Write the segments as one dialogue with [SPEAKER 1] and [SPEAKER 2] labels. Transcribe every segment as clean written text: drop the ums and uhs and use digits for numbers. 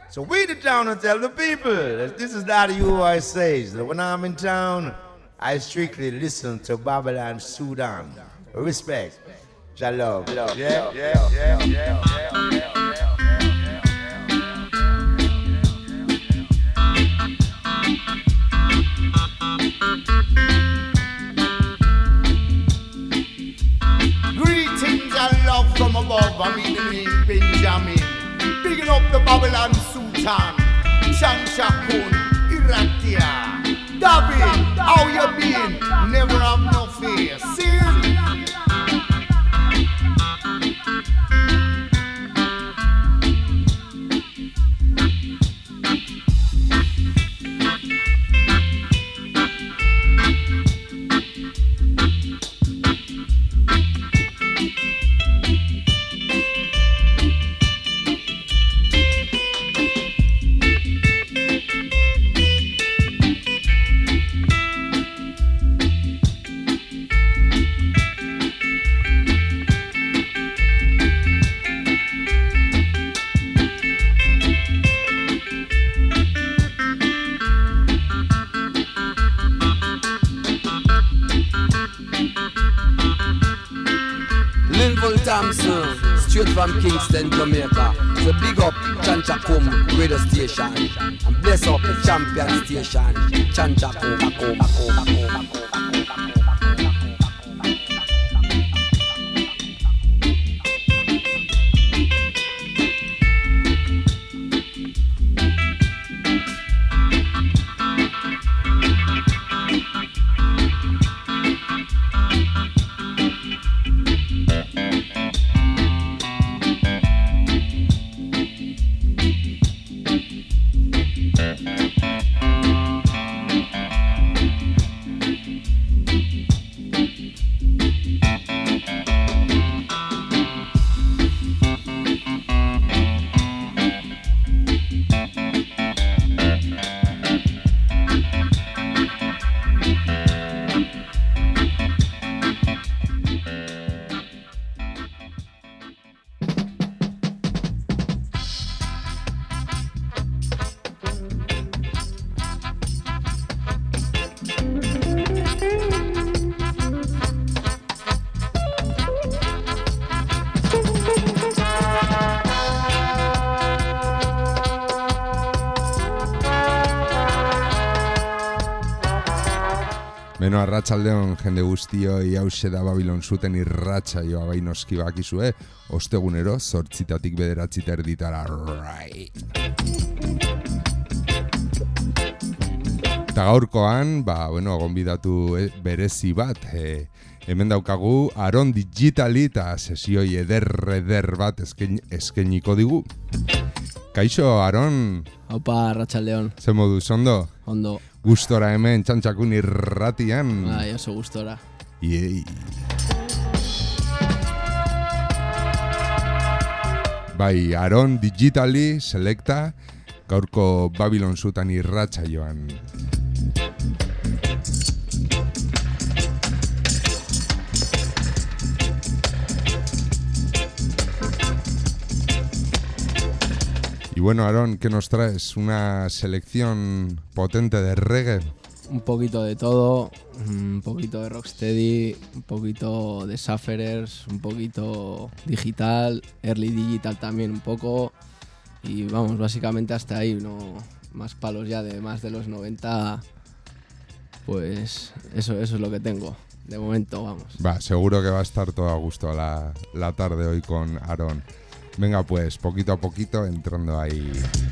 [SPEAKER 1] So we the town and tell the people that this is not who I say. So when I'm in town, I strictly listen to Babylon Sudan. Respect. Shalom. Yeah.
[SPEAKER 2] Greetings and love from above. I mean the name Benjamin. Bigging up the Babylon Sultan. Chanchakun, Iratia. David, how you been? Never have no fear. See?
[SPEAKER 3] Straight from Kingston, Jamaica. So big up Chanchakum radio station and bless up the champion station. Chanchakum.
[SPEAKER 4] Beno, arratsaldeon jende guztioi, hause da Babilon zuten irratsaioa bai noski bakizue, ostegunero 8:00 9:00 erditara. Eta gaurkoan, gonbidatu berezi bat, hemen daukagu Aron Digitali eta sesioi eder bat eskainiko digu. Kaixo, Aron?
[SPEAKER 5] Opa, arratsaldeon.
[SPEAKER 4] Ze moduz, ondo?
[SPEAKER 5] Ondo.
[SPEAKER 4] Gustora hemen Txantxakun irratian.
[SPEAKER 5] Bai, oso gustora.
[SPEAKER 4] Iei. Bai, Aron Digitali selekta gaurko Babilon zutan irratsaioan. Y bueno, Aarón, ¿qué nos traes? ¿Una selección potente de reggae?
[SPEAKER 5] Un poquito de todo, un poquito de rocksteady, un poquito de sufferers, un poquito digital, early digital también un poco. Y vamos, básicamente hasta ahí, no más palos ya de más de los 90. Pues eso es lo que tengo, de momento, vamos.
[SPEAKER 4] Va, seguro que va a estar todo a gusto la tarde hoy con Aarón. Venga pues, poquito a poquito entrando ahí.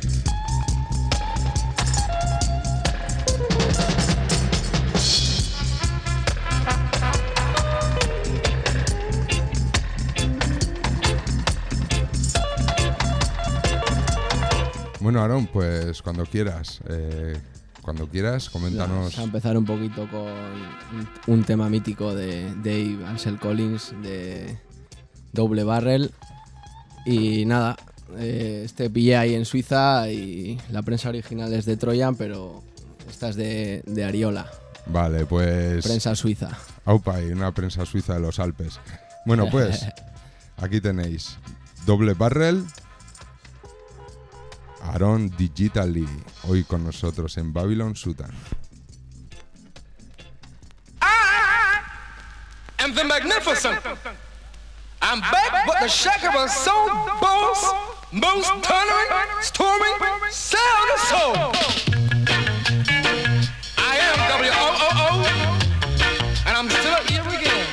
[SPEAKER 4] Bueno, Aarón, pues cuando quieras, coméntanos.
[SPEAKER 5] Vamos a empezar un poquito con un tema mítico de Dave Ansel Collins, de Double Barrel. Y nada, este pillé ahí en Suiza y la prensa original es de Trojan, pero esta es de Ariola.
[SPEAKER 4] Vale, pues...
[SPEAKER 5] Prensa suiza.
[SPEAKER 4] Aupa, y una prensa suiza de los Alpes. Bueno, pues, aquí tenéis Double Barrel. Aaron Digitally, hoy con nosotros en Babylon Sultan.
[SPEAKER 3] And the magnificent. I'm back, but the shaker was so boss, most thundering, storming, sound and soul. I am WOOO, and I'm still here again.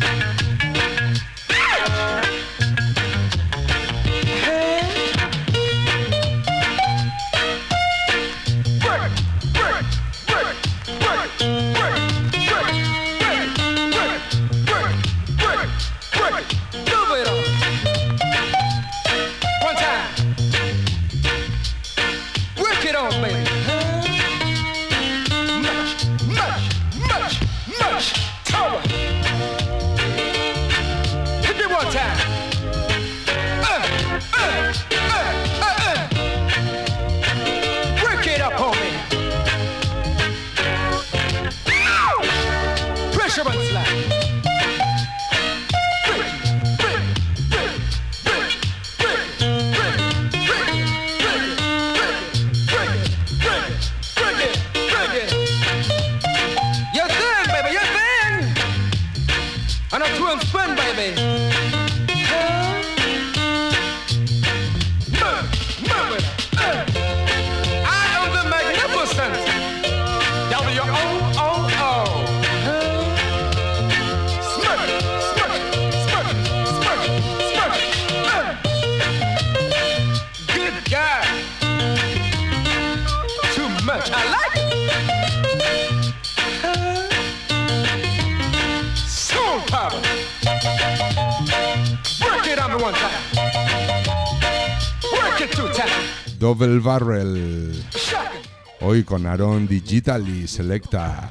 [SPEAKER 4] Double Barrel, hoy con Aaron Digitally Selecta.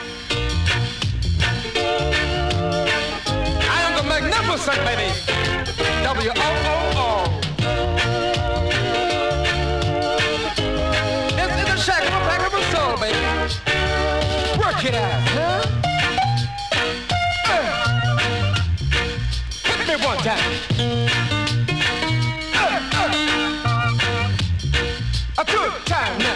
[SPEAKER 3] I am the magnificent, baby. WOOO. This is a shack of a pack of a soul, baby. Work it out, huh? Hit me one time. A good time now.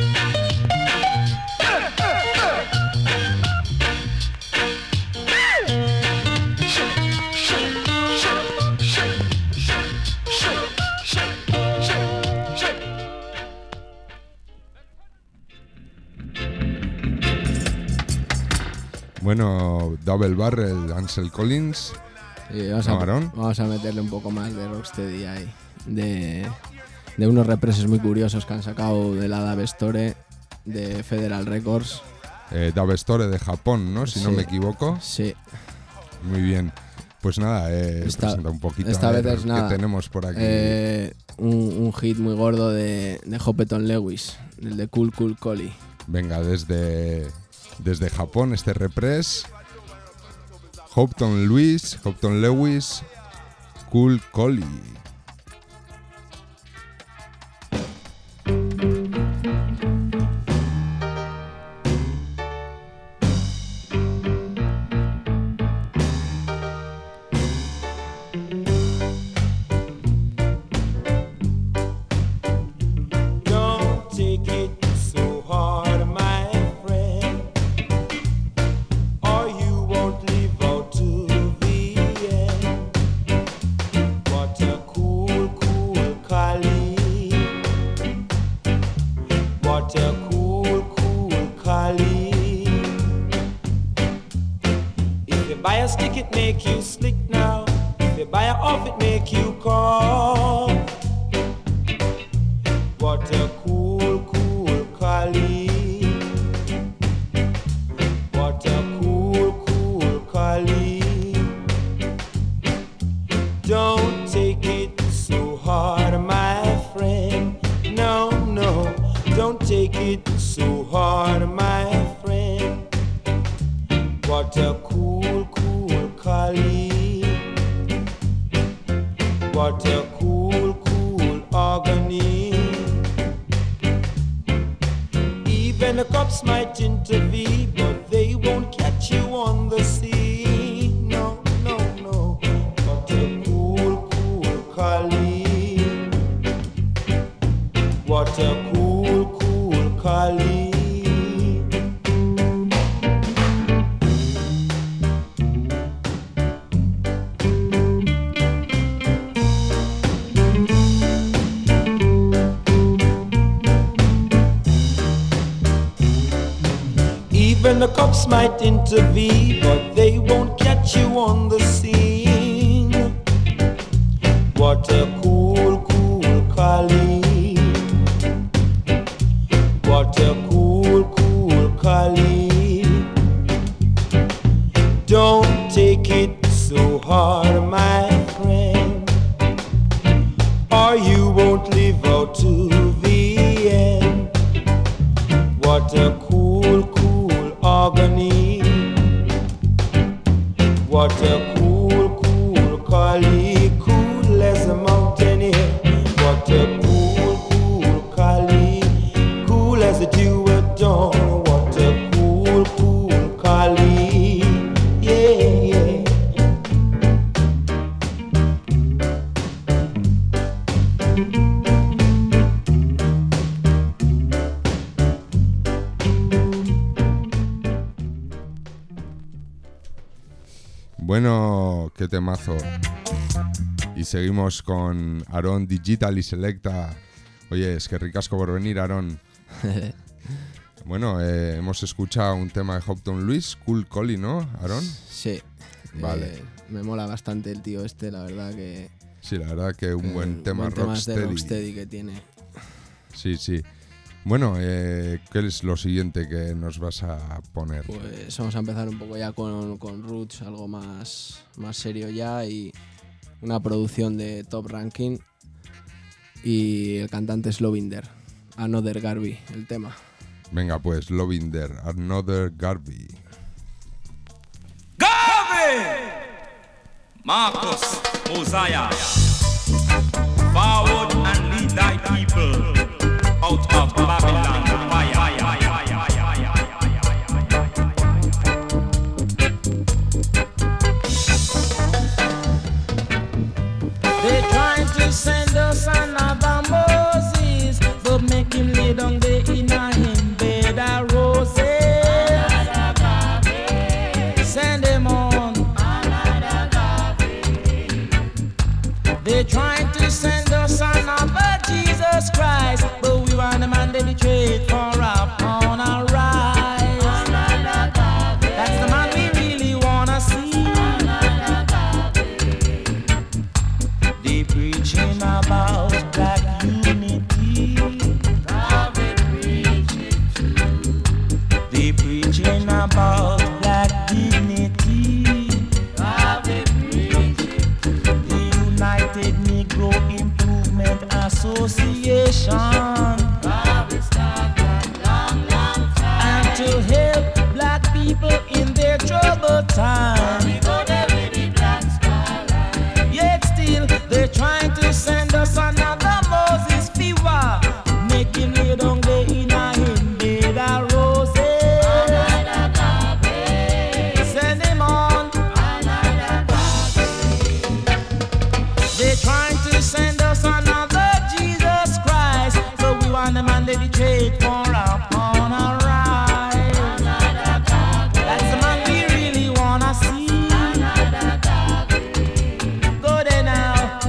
[SPEAKER 4] Bueno, Double Barrel, Ansel Collins.
[SPEAKER 5] Vamos a meterle un poco más de rocksteady ahí. De unos represes muy curiosos que han sacado de la Dub Store de Federal Records.
[SPEAKER 4] Dub Store de Japón, ¿no? Si no me equivoco.
[SPEAKER 5] Sí.
[SPEAKER 4] Muy bien. Pues nada, presenta un poquito
[SPEAKER 5] esta vez es nada.
[SPEAKER 4] ¿Qué tenemos por aquí?
[SPEAKER 5] Un hit muy gordo de Hoppeton Lewis, el de Cool Cool Collie.
[SPEAKER 4] Venga, desde Japón, este repres. Hoppeton Lewis, Cool Collie.
[SPEAKER 6] What a cool, cool collie. Even the cops might intervene, but they won't catch you on the scene. What a cool, cool collie. What a cool, cool collie. Don't take it so hard, my friend, or you won't live out to the end. What a cool, cool agony. What a cool, cool collie, cool as a mountain air. What a cool, cool collie, cool as the dew at dawn. What a cool, cool collie, yeah, yeah.
[SPEAKER 4] Bueno, qué temazo. Y seguimos con Aaron Digital y Selecta. Oye, es que ricasco por venir, Aaron. Bueno, hemos escuchado un tema de Hopton Luis, Cool Collie, ¿no, Aaron?
[SPEAKER 5] Sí.
[SPEAKER 4] Vale.
[SPEAKER 5] Me mola bastante el tío este, la verdad que...
[SPEAKER 4] Sí, la verdad que un buen tema,
[SPEAKER 5] buen temas de
[SPEAKER 4] rocksteady.
[SPEAKER 5] rocksteady que tiene.
[SPEAKER 4] Sí, sí. Bueno, ¿qué es lo siguiente que nos vas a poner?
[SPEAKER 5] Pues vamos a empezar un poco ya con Roots, algo más serio ya, y una producción de Top Ranking, y el cantante es Lovinder, Another Garvey, el tema.
[SPEAKER 4] Venga, pues, Lovinder, Another Garvey.
[SPEAKER 7] Garvey! Marcus, Mosiah, forward and lead thy people out of Babylon.
[SPEAKER 6] They trying to send us another Moses, but make him lay down there in a him bed of roses. Send him on. They trying to send us another Jesus Christ, but we want him and dedicated for upon our rise. That's the man we really wanna see. They preaching about black unity. They preaching about black dignity. The United Negro Improvement Association. And to help black people in their troubled time. Yet still they're trying to send us another Moses fever. Make him lay down there in a him bed of roses. Send him on. They're trying to send us another Jesus Christ, but we want them and dedicated for upon our rise. That's the man we really wanna see. Go there now.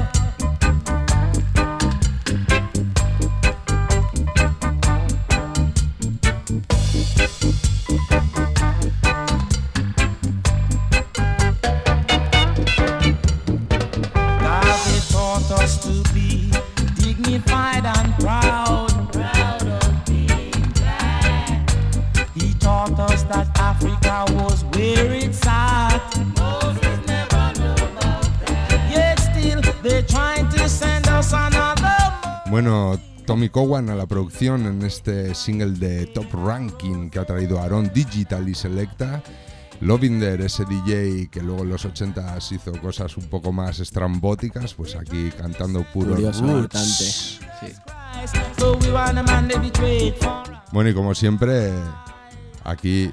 [SPEAKER 6] God taught us to be dignified and proud. Of being black. He taught us that Africa was where it's at. Moses never knew about that. Yet still they're trying to send us another.
[SPEAKER 4] Bueno, Tommy Cowan a la producción en este single de Top Ranking que ha traído Aaron Digital y Selecta. Lovinder, ese DJ que luego en los 80s hizo cosas un poco más estrambóticas, pues aquí cantando puro
[SPEAKER 5] Curioso,
[SPEAKER 4] roots.
[SPEAKER 5] bastante. Sí.
[SPEAKER 4] Bueno, y como siempre, aquí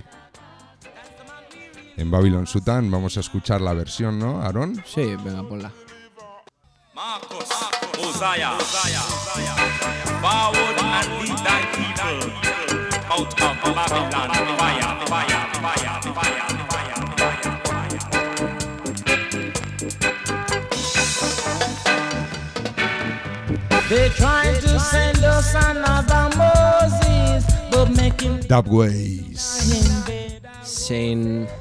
[SPEAKER 4] en Babylon Sultan vamos a escuchar la versión, ¿no, Aaron?
[SPEAKER 5] Sí, venga, ponla.
[SPEAKER 7] Marcus, Mosiah, forward and lead thy people out of Babylon. Fire, fire, fire, fire, fire, fire, fire.
[SPEAKER 6] They trying to send us another Moses, but make him
[SPEAKER 4] Dubways.
[SPEAKER 5] Shane.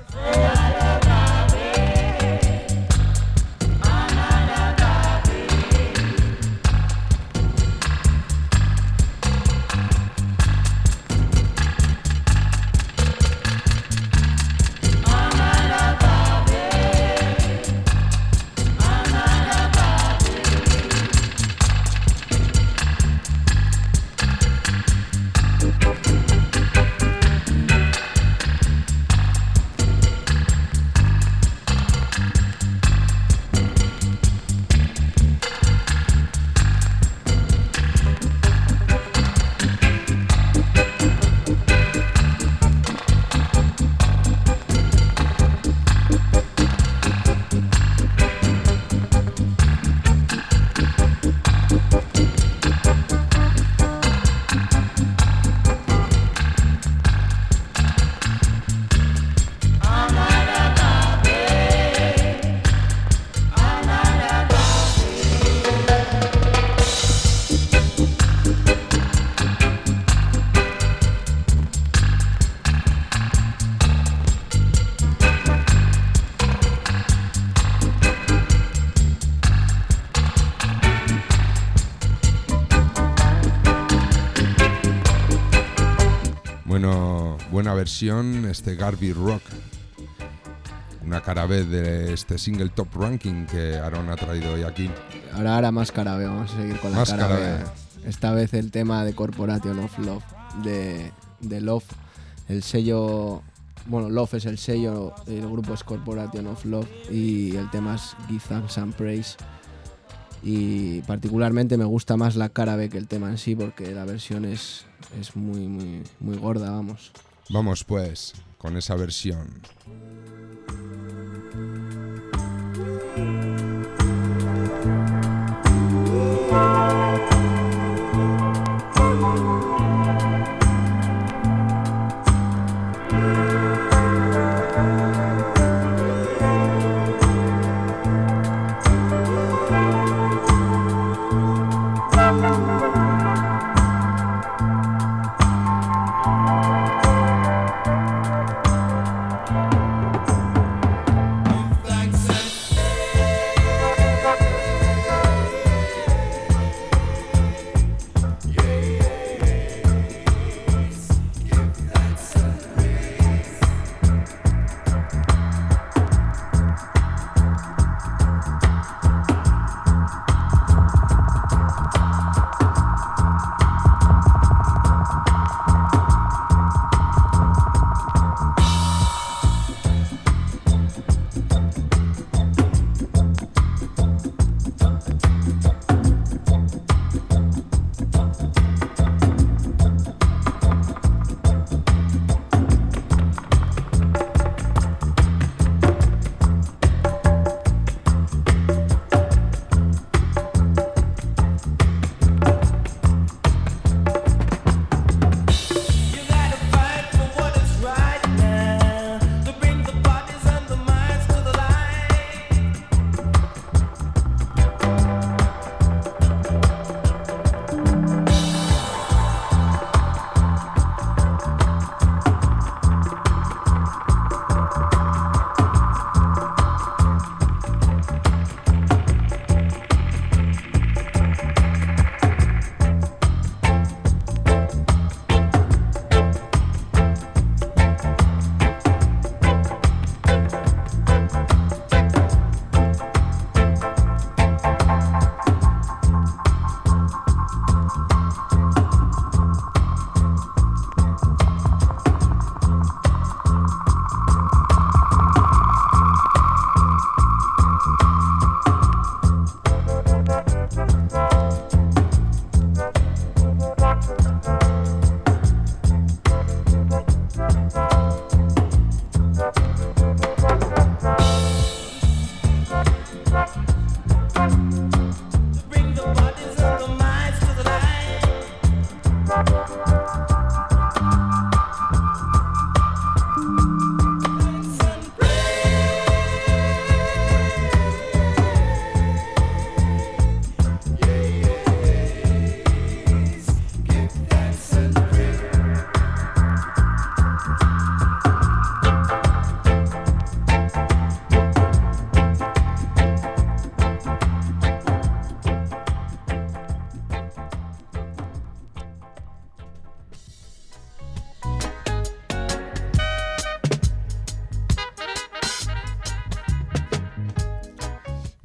[SPEAKER 4] Buena versión, Garvey Rock, una cara B de este single Top Ranking que Aaron ha traído hoy aquí.
[SPEAKER 5] Ahora más cara B, vamos a seguir con la
[SPEAKER 4] Más
[SPEAKER 5] cara
[SPEAKER 4] cara
[SPEAKER 5] B.
[SPEAKER 4] B.
[SPEAKER 5] Esta vez el tema de Corporation of Love, de Love, el sello, bueno, Love es el sello, el grupo es Corporation of Love y el tema es Give Thanks and Praise. Y particularmente me gusta más la cara B que el tema en sí porque la versión es muy, muy, muy gorda, vamos.
[SPEAKER 4] Vamos pues con esa versión.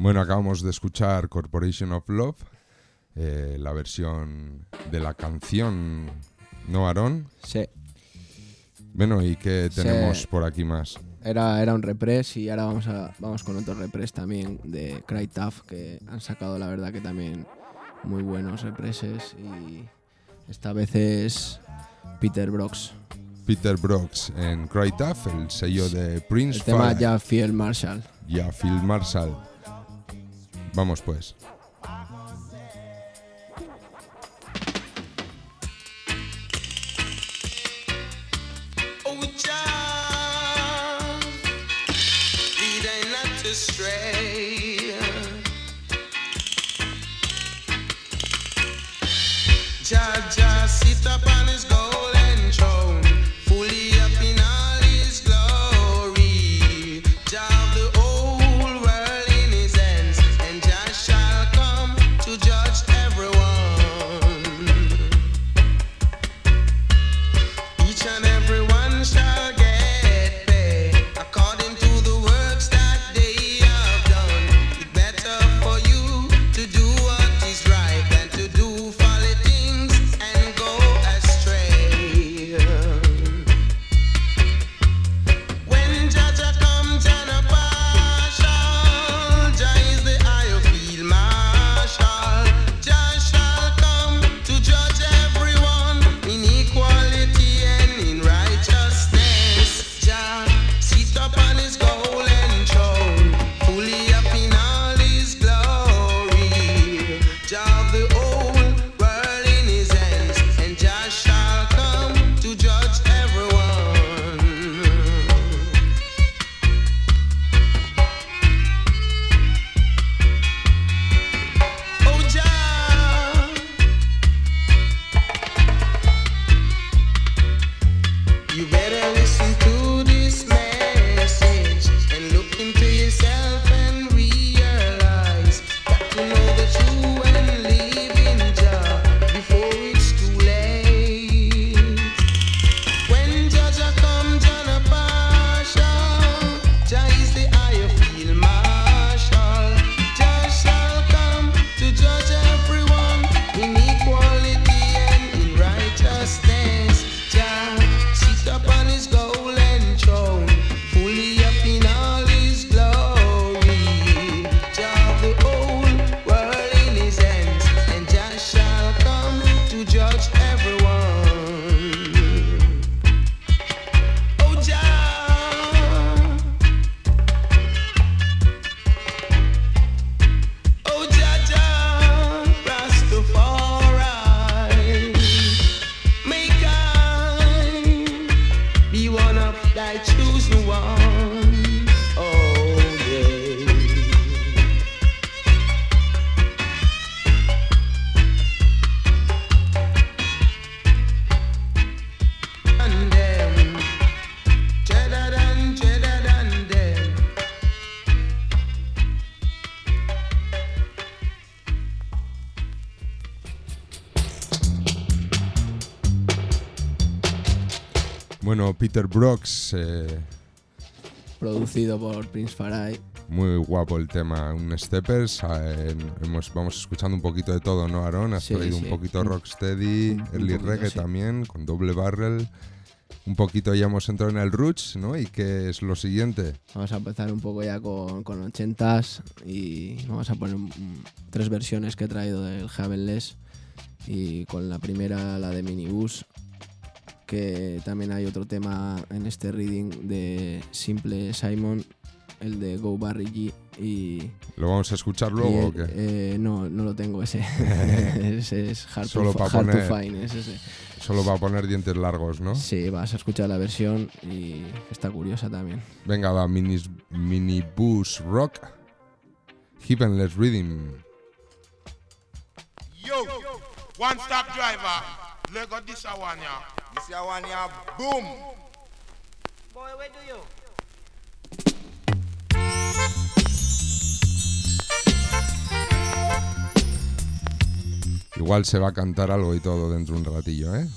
[SPEAKER 4] Bueno, acabamos de escuchar Corporation of Love, la versión de la canción, ¿no, Aarón?
[SPEAKER 5] Sí.
[SPEAKER 4] Bueno, ¿y qué tenemos por aquí más?
[SPEAKER 5] Era un repress y ahora vamos con otro repress también de Cry Tough, que han sacado la verdad que también muy buenos represses, y esta vez es Peter Brox.
[SPEAKER 4] Peter Brox en Cry Tough, el sello de Prince.
[SPEAKER 5] El tema
[SPEAKER 4] Fire.
[SPEAKER 5] ya Field Marshall.
[SPEAKER 4] Ya Phil Marshall. Vamos pues.
[SPEAKER 8] Oh, child, lead I not to stray. Jah sit upon his golden throne, fully up in all his glory. Jah the whole world in his hands, and Jah shall come to judge everyone. Each and everyone shall get paid according to the works that they have done. It's better for you to do what is right than to do folly things and go astray. When Jah comes on a partial, Jah is the eye of field marshal. Jah shall come to judge everyone in equality and in righteousness. Jah sit upon his golden throne, fully up in all his glory. Jah the whole world in his hands, and Jah shall come to judge everyone. Oh, Jah, you better listen to this message and look into yourself and realize that to know the true and live in Jah before it's too late. When Jah comes on a partial, Jah is the eye of field marshal. Jah shall come to judge everyone in equality and in righteousness. Jah sit upon his golden throne, fully up in all his glory. Jah the whole world in his hands, and Jah shall come to judge everyone. Oh, Jah, oh, Jah, Rastafari, make I be one of thy chosen ones. Oh, yeah. And them, dreader than them.
[SPEAKER 4] Bueno, Peter Brox,
[SPEAKER 5] Producido por Prince Farai.
[SPEAKER 4] muy guapo el tema, un Steppers. Vamos escuchando un poquito de todo, ¿no, Aarón? Has
[SPEAKER 5] Sí,
[SPEAKER 4] traído
[SPEAKER 5] sí.
[SPEAKER 4] un poquito rocksteady,
[SPEAKER 5] Un
[SPEAKER 4] early
[SPEAKER 5] poquito,
[SPEAKER 4] reggae
[SPEAKER 5] sí.
[SPEAKER 4] también, con doble barrel. Un poquito ya hemos entrado en el roots, ¿no? ¿Y qué es lo siguiente?
[SPEAKER 5] Vamos a empezar un poco ya con 80s y vamos a poner 3 versiones que he traído del Heavenless, y con la primera, la de Minibus, que también hay otro tema en este reading de Simple Simon, el de Go Barry G, y
[SPEAKER 4] ¿Lo vamos a escuchar luego o qué?
[SPEAKER 5] no lo tengo ese. Ese es Hard,
[SPEAKER 4] Solo pa'
[SPEAKER 5] hard to
[SPEAKER 4] poner.
[SPEAKER 5] Find, es ese.
[SPEAKER 4] Solo va a poner dientes largos, ¿no?
[SPEAKER 5] Sí, vas a escuchar la versión y está curiosa también.
[SPEAKER 4] Venga, va, Minibus Rock, Heavenless Rhythm.
[SPEAKER 9] Yo, one stop driver. Look at this one, yeah. This one, yeah. Boom.
[SPEAKER 10] Boy, where do you?
[SPEAKER 4] Igual se va a cantar algo y todo dentro de un ratillo, ¿eh?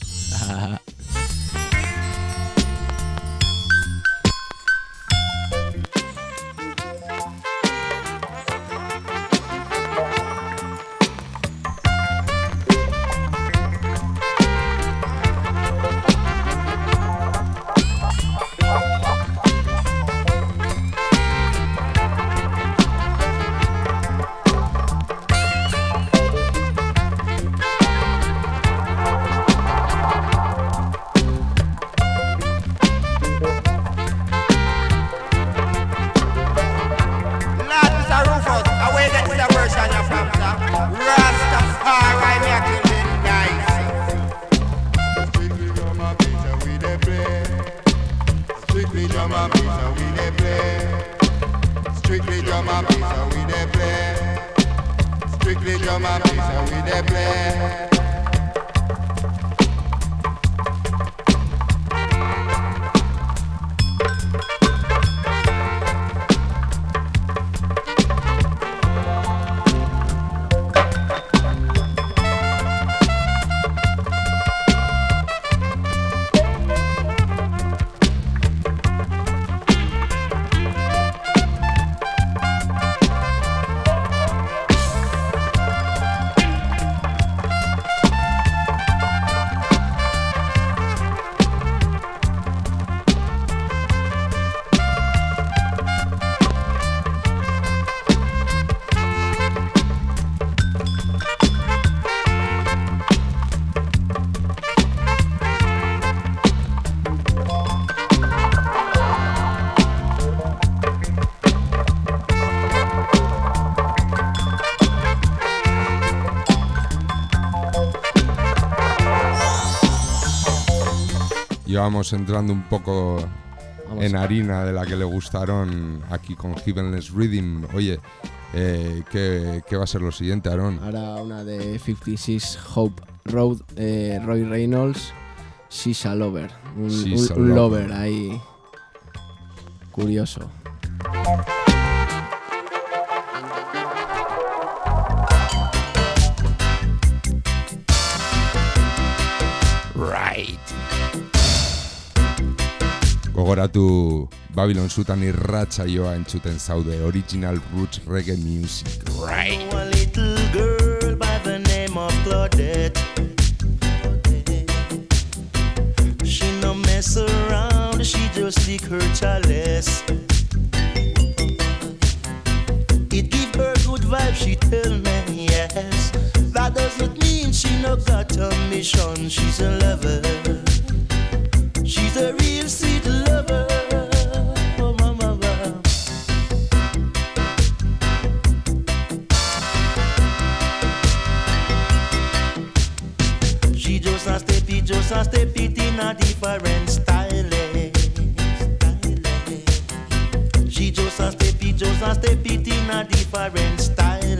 [SPEAKER 4] Ya vamos entrando un poco en harina de la que le gustaron aquí con Heavenless Rhythm. Oye, ¿qué va a ser lo siguiente, Aaron?
[SPEAKER 5] Ahora una de 56 Hope Road, Roy Reynolds, She's a Lover. Un lover ahí curioso.
[SPEAKER 4] Right. Gogoratu Babylon Sutan irratsa joa entzuten zaude, original roots reggae music. Right.
[SPEAKER 11] A little girl by the name of Claudette. She no mess around, she just lick her chalice. It give her good vibes, she tell me yes. That doesn't mean she no got a mission. She's a lover. She's a real sweet lover. Oh, mama. She just a step it in a different style. She just a step it in a different style.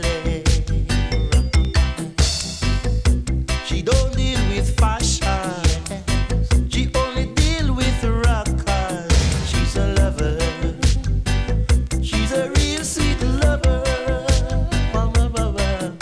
[SPEAKER 11] She don't deal with fashion. She only deal with rockers. She's a lover. She's a real sweet lover. Mama, baba.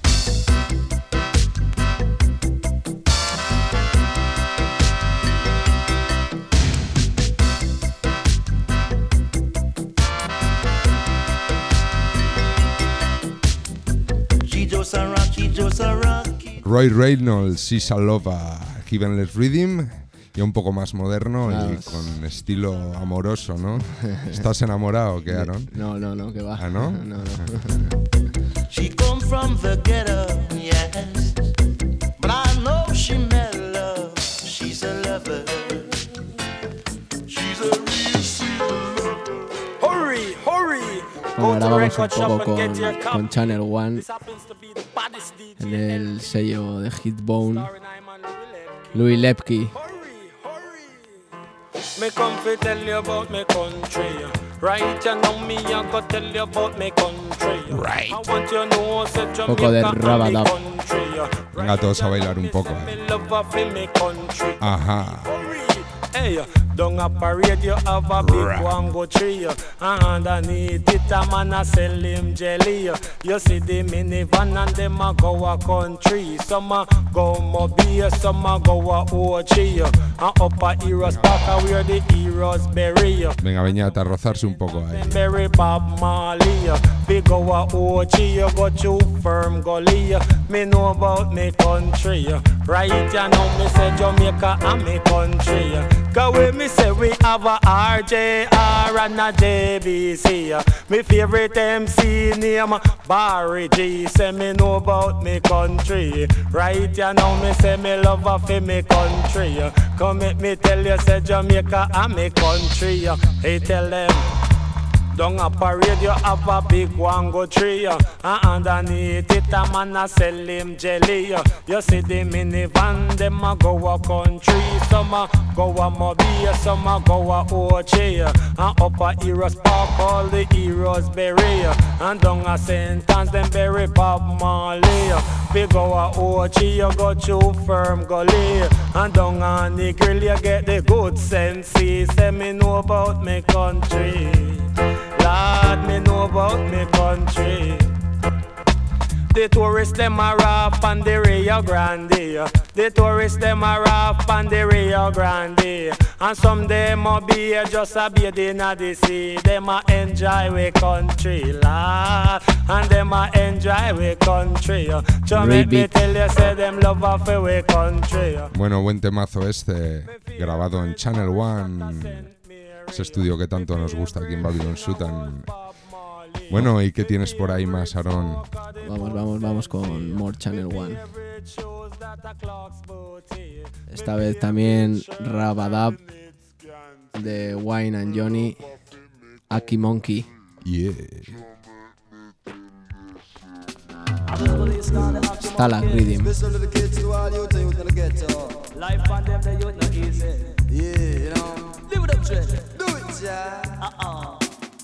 [SPEAKER 11] She just a rock, she just a rock.
[SPEAKER 4] Roy Reynolds, She's a Lover, Heavenless Rhythm, y un poco más moderno y con estilo amoroso, ¿no? ¿Estás enamorado o qué, Aaron?
[SPEAKER 5] No, que va.
[SPEAKER 4] ¿Ah, no?
[SPEAKER 5] No.
[SPEAKER 11] She come from the ghetto, yes, but I know she mellow. She's a lover. She's a real sweet lover.
[SPEAKER 10] Hurry!
[SPEAKER 5] Bueno, ahora vamos un poco con Channel One, en el sello de Hitbone, Louis Lepke.
[SPEAKER 10] Me come to tell you about my country. Right, you know me, I go tell you about my country.
[SPEAKER 4] Right.
[SPEAKER 10] I want you to know, say Jamaica
[SPEAKER 5] Poco de rabadab.
[SPEAKER 4] Venga todos a bailar un poco. Ajá.
[SPEAKER 10] Hey, down a parade you have a big wango tree. Underneath it a man a sell him jelly. You see the minivan and them a go a country. Some a go Mobile, some a go a OG. And up a Heroes Park where the heroes bury.
[SPEAKER 4] Venga, Beñat, a rozarse un poco ahí.
[SPEAKER 10] Bury Bob Marley. Big go a OG, you go to firm gully. Me know about me country. Right, you know me say Jamaica and me country. Cause when me say we have a RJR and a JBC. Me favorite MC name Barry G. Say me know about me country. Right, you know me say me love a fi me country. Come make me tell you say Jamaica and me country. Hey, tell them Down a parade you have a big one go tree, and underneath it a man a sell him jelly. You see the minivan, them a go a country, some a go a Mobile, some a go a Ochi, and up a Heroes Park all the heroes bury, and down a St. Anne's them bury Bob Marley. We go a Ochi, you go to Firm Gully, and down a the grill you get the good sense. Say me know about me country, Lord, me know about me country. The tourists them a rap on the Rio Grande. The tourists them a rap on the Rio Grande. And some them a be just a bathing at the sea. Them a enjoy we country, Lord. And them a enjoy we country. So make me tell you, say them love off we country.
[SPEAKER 4] Bueno, buen temazo este, grabado en Channel One, ese estudio que tanto nos gusta aquí en Babylon Sultan. Bueno, ¿y qué tienes por ahí más, Aaron?
[SPEAKER 5] Vamos con More Channel One. Esta vez también Rabadab de Wine and Johnny, Aki Monkey.
[SPEAKER 4] Yeah.
[SPEAKER 5] Stalag Rhythm.
[SPEAKER 12] Life on them, the youth not easy. Yeah, you know. Live it up, Trey. Do it, yeah.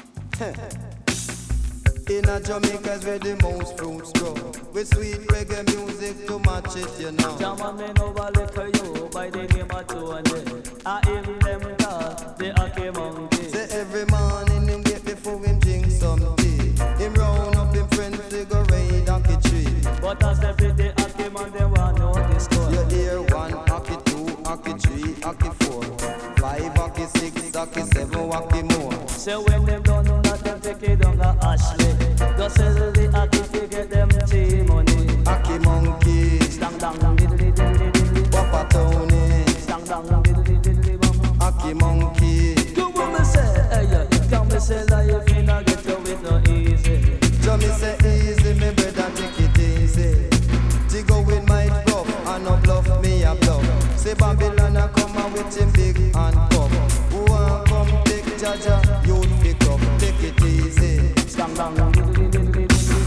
[SPEAKER 13] In a Jamaica's where the most fruits grow, with sweet reggae music to match it, you know.
[SPEAKER 12] Jama me no valley for you by the name of Tony. I hear them call the Aki Monkey.
[SPEAKER 13] Say every morning him get before him drink some tea. Him round up him friends to go ride Aki tree.
[SPEAKER 12] But as they play the Aki man, they want know the score.
[SPEAKER 13] You hear 1, Aki 2, Aki 3, Aki 4, 5, Aki 6, Aki 7, Aki more.
[SPEAKER 12] Say when them don't know that them take it down to Ashley. Go sell the Aki to get them tea money.
[SPEAKER 13] Aki Monkey,
[SPEAKER 12] Stang dang diddly diddly diddly.
[SPEAKER 13] Papa Tony,
[SPEAKER 12] Stang dang diddly diddly bum.
[SPEAKER 13] Aki Monkey.
[SPEAKER 12] You want me say, hey yeah, can me say life in a ghetto with no easy.
[SPEAKER 13] So me say easy, me better take it easy. To go with my bluff, and no bluff me a bluff. Say Babylon a come out with him big and tough. Who want come take Jaja, you pick up, take it easy.
[SPEAKER 12] Stang dang diddly diddly diddly.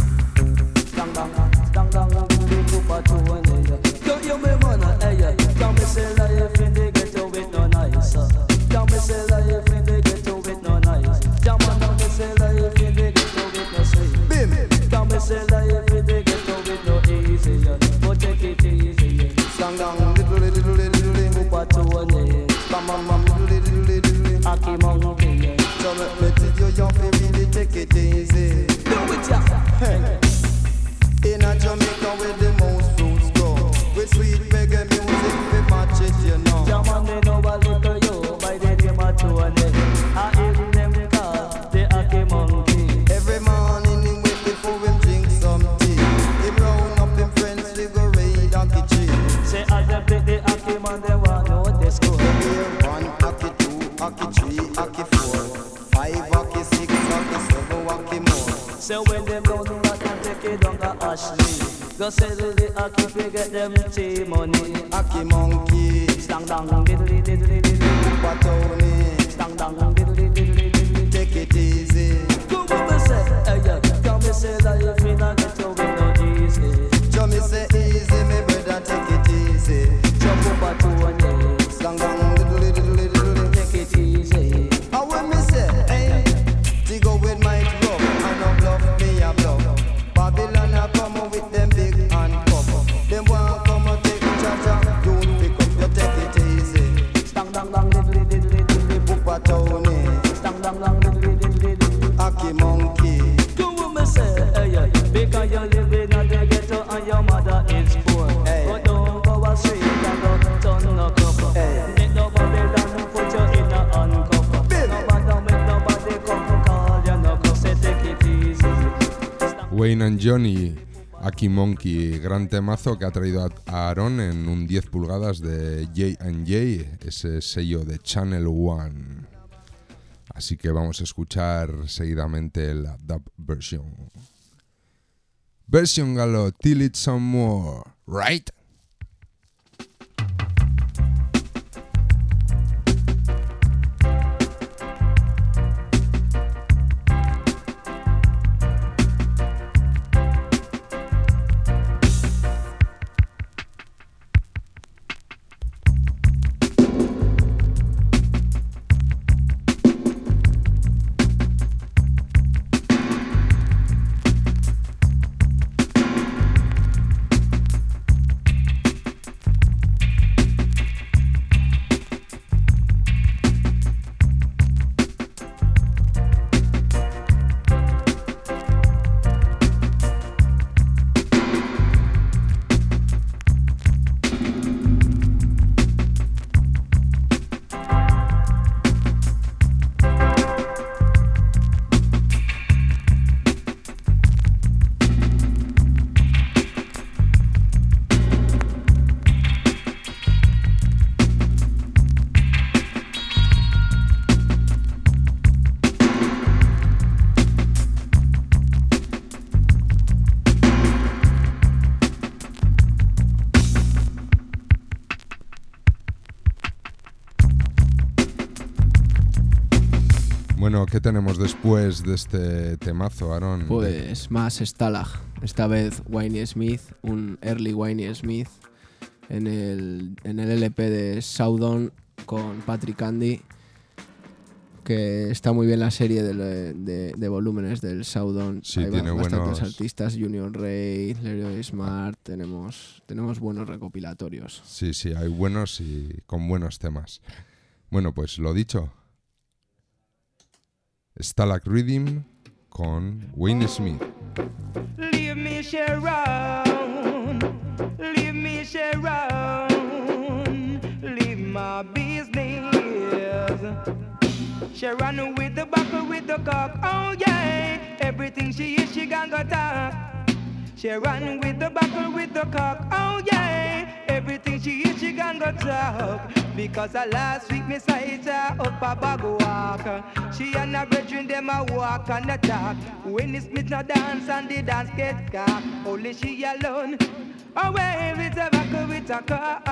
[SPEAKER 12] Stang dang diddly poopa to one day. Don't you me wanna, hey yeah, can me say life in the ghetto with no nice. Can me say life in the ghetto with no nice. Jama can me say life in the ghetto with no sweet.
[SPEAKER 13] Bim.
[SPEAKER 12] Can me say life in the ghetto with no easy, yeah. But take it easy, yeah.
[SPEAKER 13] Stang dang diddly diddly diddly.
[SPEAKER 12] Poopa to one day.
[SPEAKER 13] Bam bam bam diddly diddly diddly.
[SPEAKER 12] Aki Monkey, yeah.
[SPEAKER 13] So me tell you, you fi really take it easy.
[SPEAKER 12] Do it, yeah.
[SPEAKER 13] Hey. In a Jamaica where the most fruits grow, with sweet reggae music we match it, you know.
[SPEAKER 12] Jama me know a little you by the name of Tony. I hear them call the Aki Monkey.
[SPEAKER 13] Every morning him wake before him drink some tea. Him round up him friends we go raid Aki tree.
[SPEAKER 12] Say as they play the Aki man, they want know the score.
[SPEAKER 13] Here 1, Aki 2, Aki 3, Aki 4, 5, Aki 6, Aki 7, Aki more.
[SPEAKER 12] Say when them don't know that can take it down to Ashley. Go sell the Aki to get them tea money.
[SPEAKER 13] Aki Monkey,
[SPEAKER 12] Stang dang diddly diddly diddly.
[SPEAKER 13] Papa Tony,
[SPEAKER 12] Stang dang diddly diddly diddly.
[SPEAKER 13] take it easy.
[SPEAKER 12] Go what me say, hey yeah. Can me say life in a ghetto with no easy.
[SPEAKER 13] So me say easy, me brother take it easy.
[SPEAKER 12] Jump up to one day.
[SPEAKER 13] Stang dang diddly diddly diddly.
[SPEAKER 12] Take it easy.
[SPEAKER 13] And when me say, hey, to go with my bluff, and no bluff me a bluff. Babylon a come with them big and cup. Them want come and take Jaja, you pick up, you take it easy.
[SPEAKER 12] Stang dang dang diddly diddly diddly.
[SPEAKER 13] Papa Tony,
[SPEAKER 12] Stang dang dang diddly diddly diddly.
[SPEAKER 13] Aki Monkey.
[SPEAKER 12] Do what me say, hey yeah. Because you live in the ghetto and your mother is poor.
[SPEAKER 13] Hey.
[SPEAKER 12] But don't go a street and go turn no cup.
[SPEAKER 13] Hey.
[SPEAKER 12] Make nobody down put you in a handcuff. Nobody make nobody come call you no cup. Say take it easy.
[SPEAKER 4] Wayne and Johnny, Aki Monkey, gran temazo que ha traído a Aaron en un 10 pulgadas de J&J, ese sello de Channel One. Así que vamos a escuchar seguidamente la dub version. Version galo, till it's some more, right? Bueno, ¿qué tenemos después de este temazo, Aaron?
[SPEAKER 5] Pues más Stalag. Esta vez Wayne Smith, un early Wayne Smith en el LP de Soudon con Patrick Andy, que está muy bien la serie de volúmenes del Soudon.
[SPEAKER 4] Sí,
[SPEAKER 5] hay
[SPEAKER 4] tiene
[SPEAKER 5] bastantes
[SPEAKER 4] buenos
[SPEAKER 5] artistas, Junior Ray, Leroy Smart, tenemos buenos recopilatorios.
[SPEAKER 4] Sí, hay buenos y con buenos temas. Bueno, pues lo dicho. Stalag Rhythm con Wayne Smith.
[SPEAKER 6] Leave me Sharon, leave me Sharon, leave my business. Sharon with the buckle with the cock, oh yeah, everything she is she gonna talk. Sharon with the buckle with the cock, oh yeah, everything she is she gonna talk. Because last week me sight her up a bag walk. She and her brethren them a walk and a talk. When it's Smith no dance and the dance get cock, only she alone. Away with the buckle with the cock.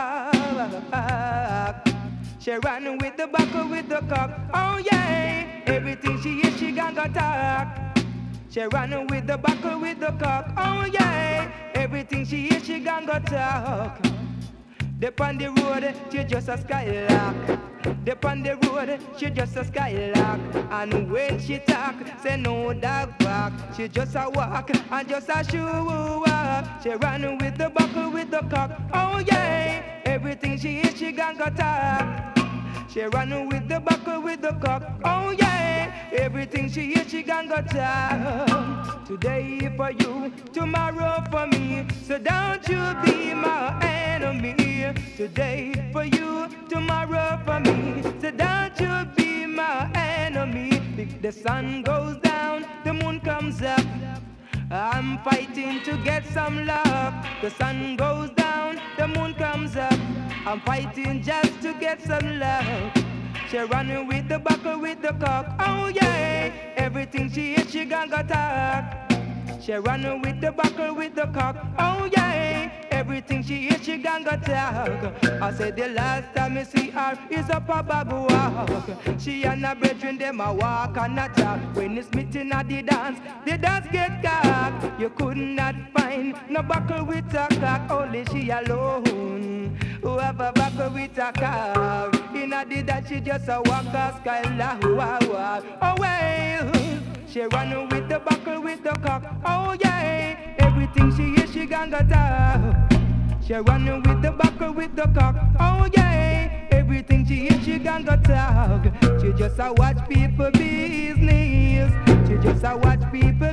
[SPEAKER 6] She run with the buckle with the cock. Oh yeah, everything she is she gonna talk. She run with the buckle with the cock. Oh yeah, everything she is she gonna talk. Dip on the road, she just a skylark. Dip on the road, she just a skylark. And when she talk, say no dog bark. She just a walk and just a shoe up. She run with the buckle with the cock. Oh yeah, everything she is she gonna talk. She run with the buckle with the cock. Oh yeah, everything she is she gonna talk. Today for you, tomorrow for me. So don't you be my enemy. Today for you, tomorrow for me. So don't you be my enemy. If the sun goes down, the moon comes up. I'm fighting to get some love. The sun goes down, the moon comes up. I'm fighting just to get some love. She running with the buckle with the cock. Oh yeah, everything she is she gonna talk. She running with the buckle with the cock. Oh yeah, everything she is she gonna talk. I said the last time I see her is up a babu walk. She and her brethren them a walk and a talk. When it's meeting at the dance get cock. You could not find no buckle with a cock. Only she alone who have a buckle with a cock. In a the dance she just a walk a skylark. Oh well. She run with the buckle with the cock. Oh yeah, everything she is she gonna talk. She run with the buckle with the cock. Oh yeah, everything she is she gonna talk. She just a watch people business. She just a watch people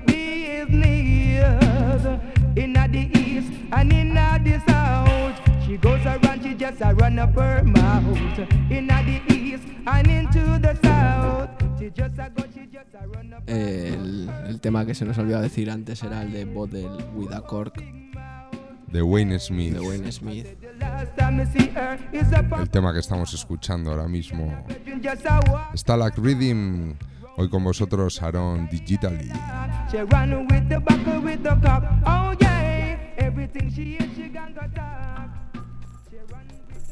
[SPEAKER 6] business. Inna the east and inna the south. She goes around, she just a run up her mouth. Inna the east and into the south. She just a go, she just a run up.
[SPEAKER 5] El tema que se nos olvidó decir antes era el de Bottle with a Cork.
[SPEAKER 4] De Wayne Smith.
[SPEAKER 5] De Wayne Smith.
[SPEAKER 4] El tema que estamos escuchando ahora mismo. Stalag Rhythm. Hoy con vosotros, Aaron Digitally.
[SPEAKER 6] She run with the buckle with the cock. Oh yeah, everything she is she gonna talk. She run with the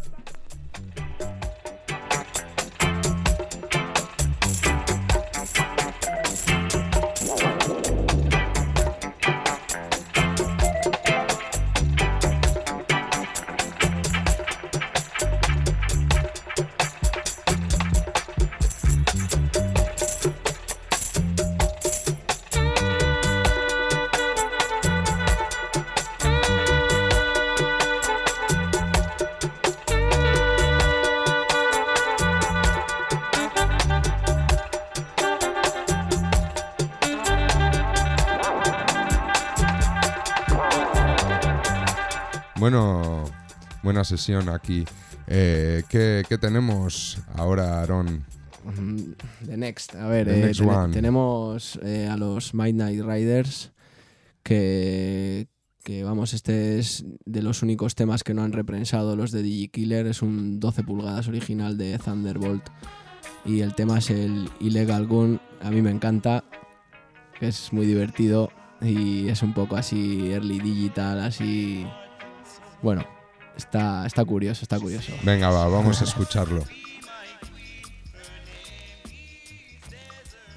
[SPEAKER 4] Bueno, buena sesión aquí. ¿Qué tenemos ahora, Aaron?
[SPEAKER 5] The Next. A ver,
[SPEAKER 4] The next one.
[SPEAKER 5] tenemos a los Midnight Riders que vamos, este es de los únicos temas que no han reprensado los de DigiKiller. Es un 12 pulgadas original de Thunderbolt y el tema es el Illegal Gun. A mí me encanta, es muy divertido y es un poco así early digital, así... Bueno, está curioso, está curioso.
[SPEAKER 4] Venga, va, vamos a escucharlo.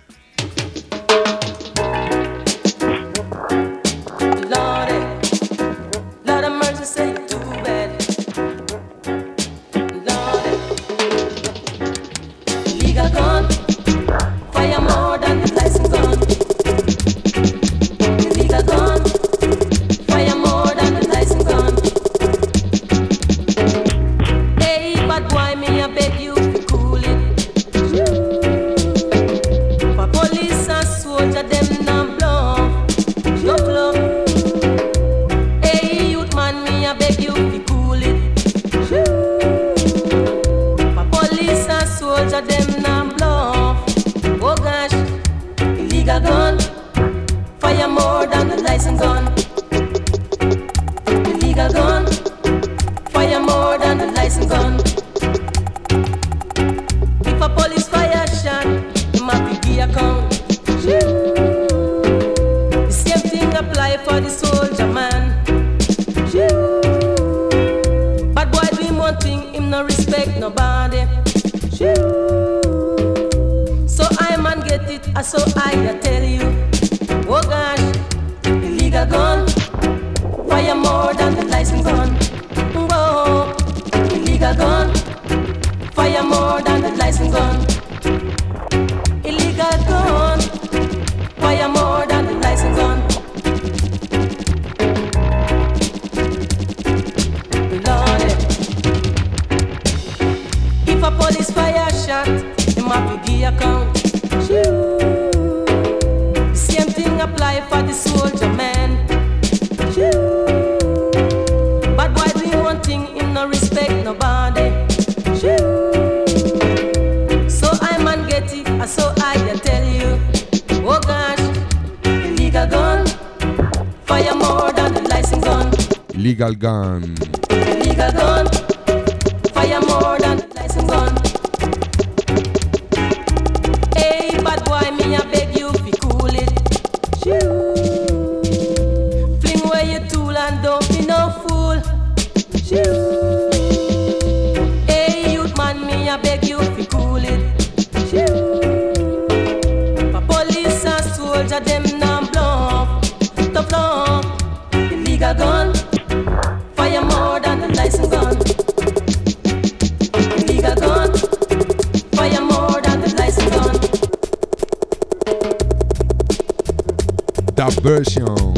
[SPEAKER 14] so I tell you, oh gosh, illegal gun, fire more than the license gun. Whoa, illegal gun, fire more than the license gun. Illegal gun, fire more than the license gun. Lord, if a police fire shot, him have to give account. The same thing apply for the soldier man. But why do you want thing him no respect nobody? So I man get it, so I tell you, oh gosh, illegal gun, fire more than the license gun.
[SPEAKER 4] Illegal gun.
[SPEAKER 14] Illegal gun, fire more than the license gun. Hey, bad boy, me I beg you fi cool it. Fling away your tool and don't be no fool. Hey, youth man, me I beg you fi cool it. For police and soldier, them not bluff, tough love. Illegal gun, fire more than the license gun. Illegal gun, fire more than the license gun.
[SPEAKER 4] That version.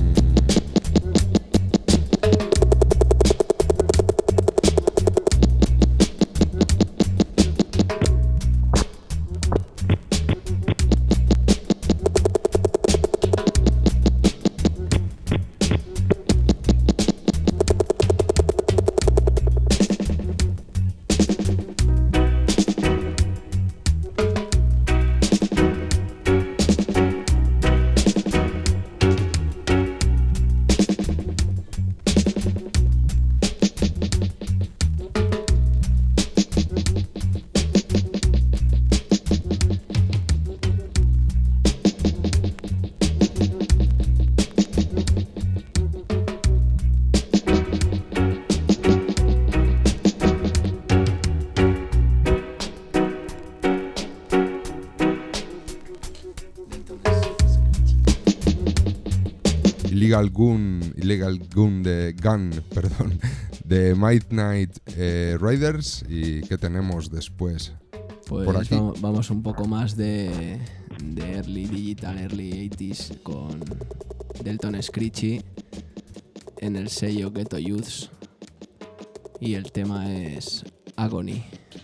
[SPEAKER 4] Illegal Gun de Midnight Riders. ¿Y qué tenemos después?
[SPEAKER 5] Pues
[SPEAKER 4] por aquí
[SPEAKER 5] vamos un poco más de early digital, early 80s con Delton Screechy en el sello Ghetto Youths y el tema es Agony.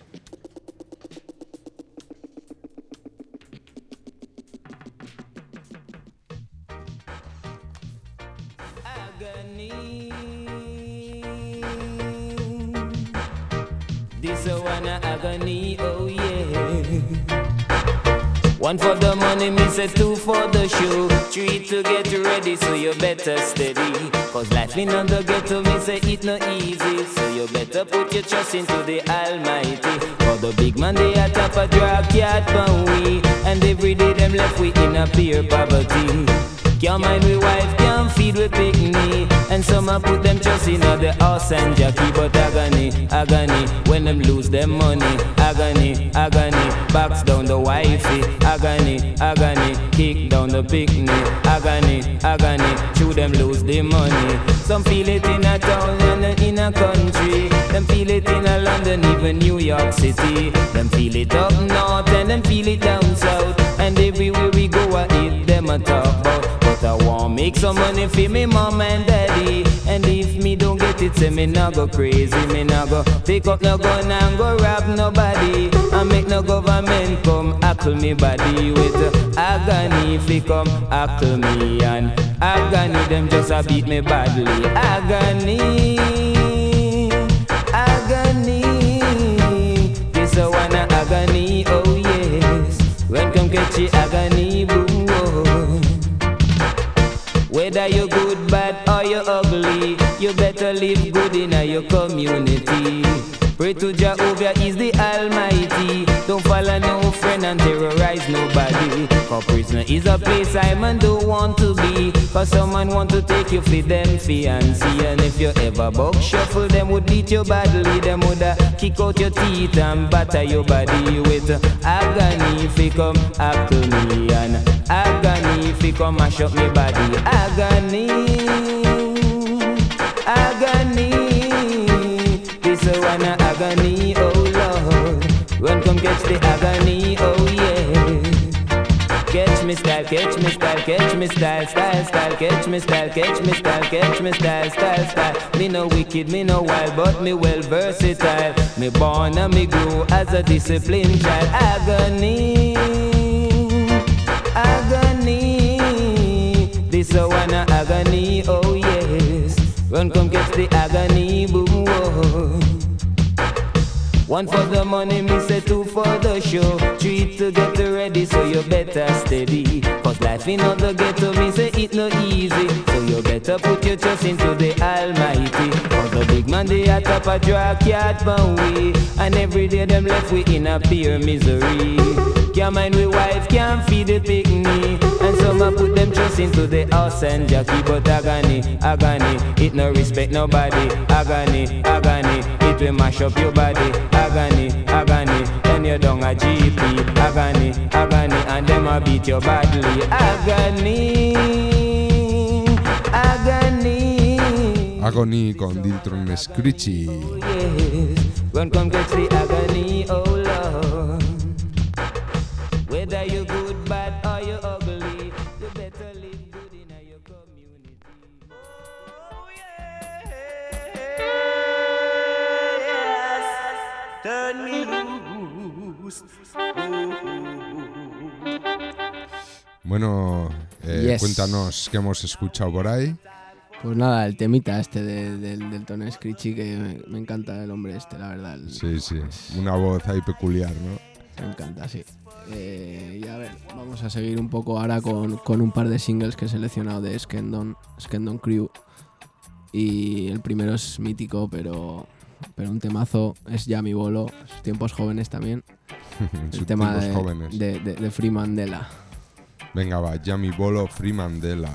[SPEAKER 15] This a one agony, oh yeah. One for the money, me say two for the show. Three to get ready, so you better steady. Cause life in the ghetto, me say it no easy. So you better put your trust into the Almighty. For the big man, they a top a drag cat pan we. And every day them left we in a pure poverty. Can't mind we wife, can't feed we picnic. And some a put them trust in the horse and jockey. But agony, agony, when them lose them money. Agony, agony, backs down the wifey. Agony, agony, kick down the picnic. Agony, agony, through them lose the money. Some feel it in a town and in a country. Them feel it in a London, even New York City. Them feel it up north and them feel it down south. And everywhere we go I hit them a talk about. But I want make some money for me mom and daddy. And if me don't get it, say me nah go crazy. Me nah go pick up no gun and go rob nobody. And make no government come hackle me body. With agony fi come hackle me. And agony them just a beat me badly. Agony, agony, this a one a agony, oh yes. When come catch you agony, boo. Whether you're good, bad, or you're ugly, you better live good in your community. Pray to Jehovah, he's the Almighty. Don't follow no friend and terrorize nobody. Cause prison is a place I man don't want to be. Cause someone want to take you for them fiancé. And if you ever buck shuffle, them would beat you badly. Them would kick out your teeth and batter your body with agony if you come after me. And agony if you come mash up me body. Agony, agony. This one agony, oh Lord. Run, come catch the agony, oh yeah. Catch me style, catch me style, catch me style, style, style. Catch me style, catch me style, catch me style, style, style. Me no wicked, me no wild, but me well versatile. Me born and me grew as a disciplined child. Agony, agony. This a one agony, oh yes. Run, come catch the agony, boom, whoa. One for the money, me say two for the show. Three to get ready, so you better steady. Cause life in the ghetto, me say it no easy. So you better put your trust into the Almighty. Cause the big man, they at top a drag cat bound way. And every day them left we in a pure misery. Can't mind we wife, can't feed the picnic. And some a put them trust into the house and jockey. But agony, agony, it no respect nobody. Agony, agony, it will mash up your body. Agony, agony, then you down a GP. Agony, agony, and them a beat you badly. Agony, agony.
[SPEAKER 4] Agony con Diltron Screechy.
[SPEAKER 15] Oh yes, run come get the agony, oh Lord. Whether you good, bad, or you ugly, you better live good in your community. Oh yes,
[SPEAKER 11] turn me loose.
[SPEAKER 4] Bueno,
[SPEAKER 5] Yes.
[SPEAKER 4] cuéntanos qué hemos escuchado por ahí.
[SPEAKER 5] Pues nada, el temita este del Tone Screechy, que me encanta el hombre este, la verdad.
[SPEAKER 4] Sí, sí, una voz ahí peculiar, ¿no?
[SPEAKER 5] Me encanta, sí. Y a ver, vamos a seguir un poco ahora con un par de singles que he seleccionado de Skendon Crew. Y el primero es mítico, pero un temazo. Es Ya Mi Bolo, tiempos jóvenes también. El tema de Free Mandela.
[SPEAKER 4] Venga, va, Ya Mi Bolo, Free Mandela.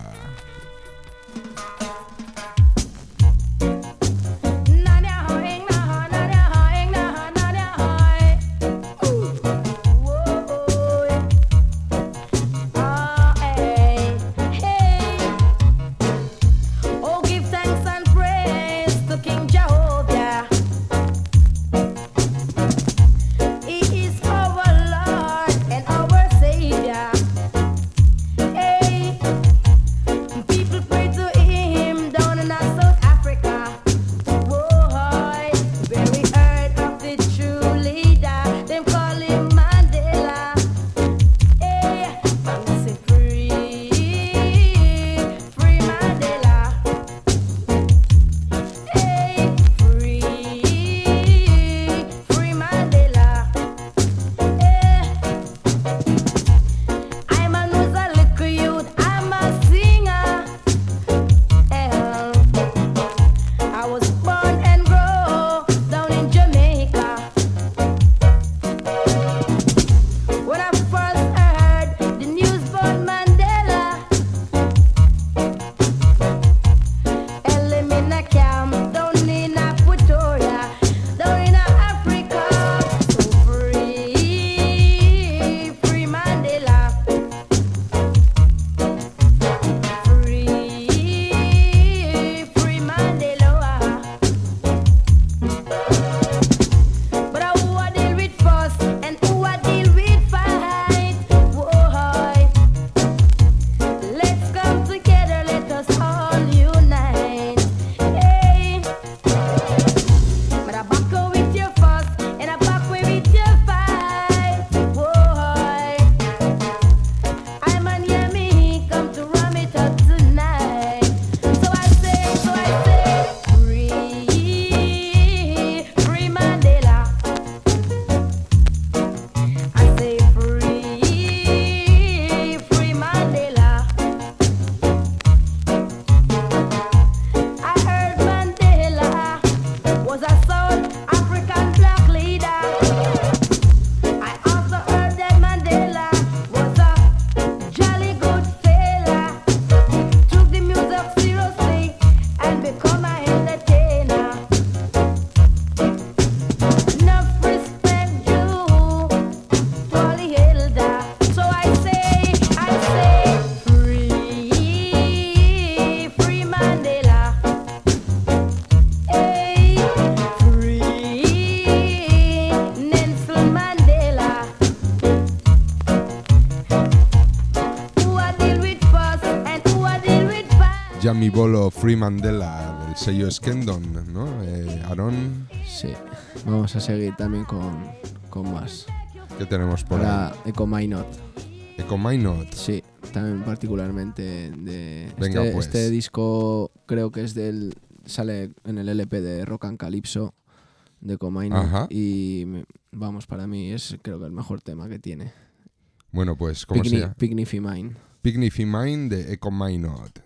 [SPEAKER 4] mi bolo Free Mandela del sello Skendon, ¿no? Aaron.
[SPEAKER 5] Sí, vamos a seguir también con más.
[SPEAKER 4] ¿Qué tenemos por
[SPEAKER 5] ahora?
[SPEAKER 4] ahí?
[SPEAKER 5] Echo Minot.
[SPEAKER 4] Echo Minot.
[SPEAKER 5] Sí, también particularmente de
[SPEAKER 4] Venga, pues.
[SPEAKER 5] Este disco creo que es sale en el LP de Rock and Calypso de Echo Minot.
[SPEAKER 4] Ajá.
[SPEAKER 5] Y vamos, para mí es creo que el mejor tema que tiene.
[SPEAKER 4] Bueno, pues, ¿cómo se llama?
[SPEAKER 5] Pignify Mine.
[SPEAKER 4] Pignify Mine de Echo Minot.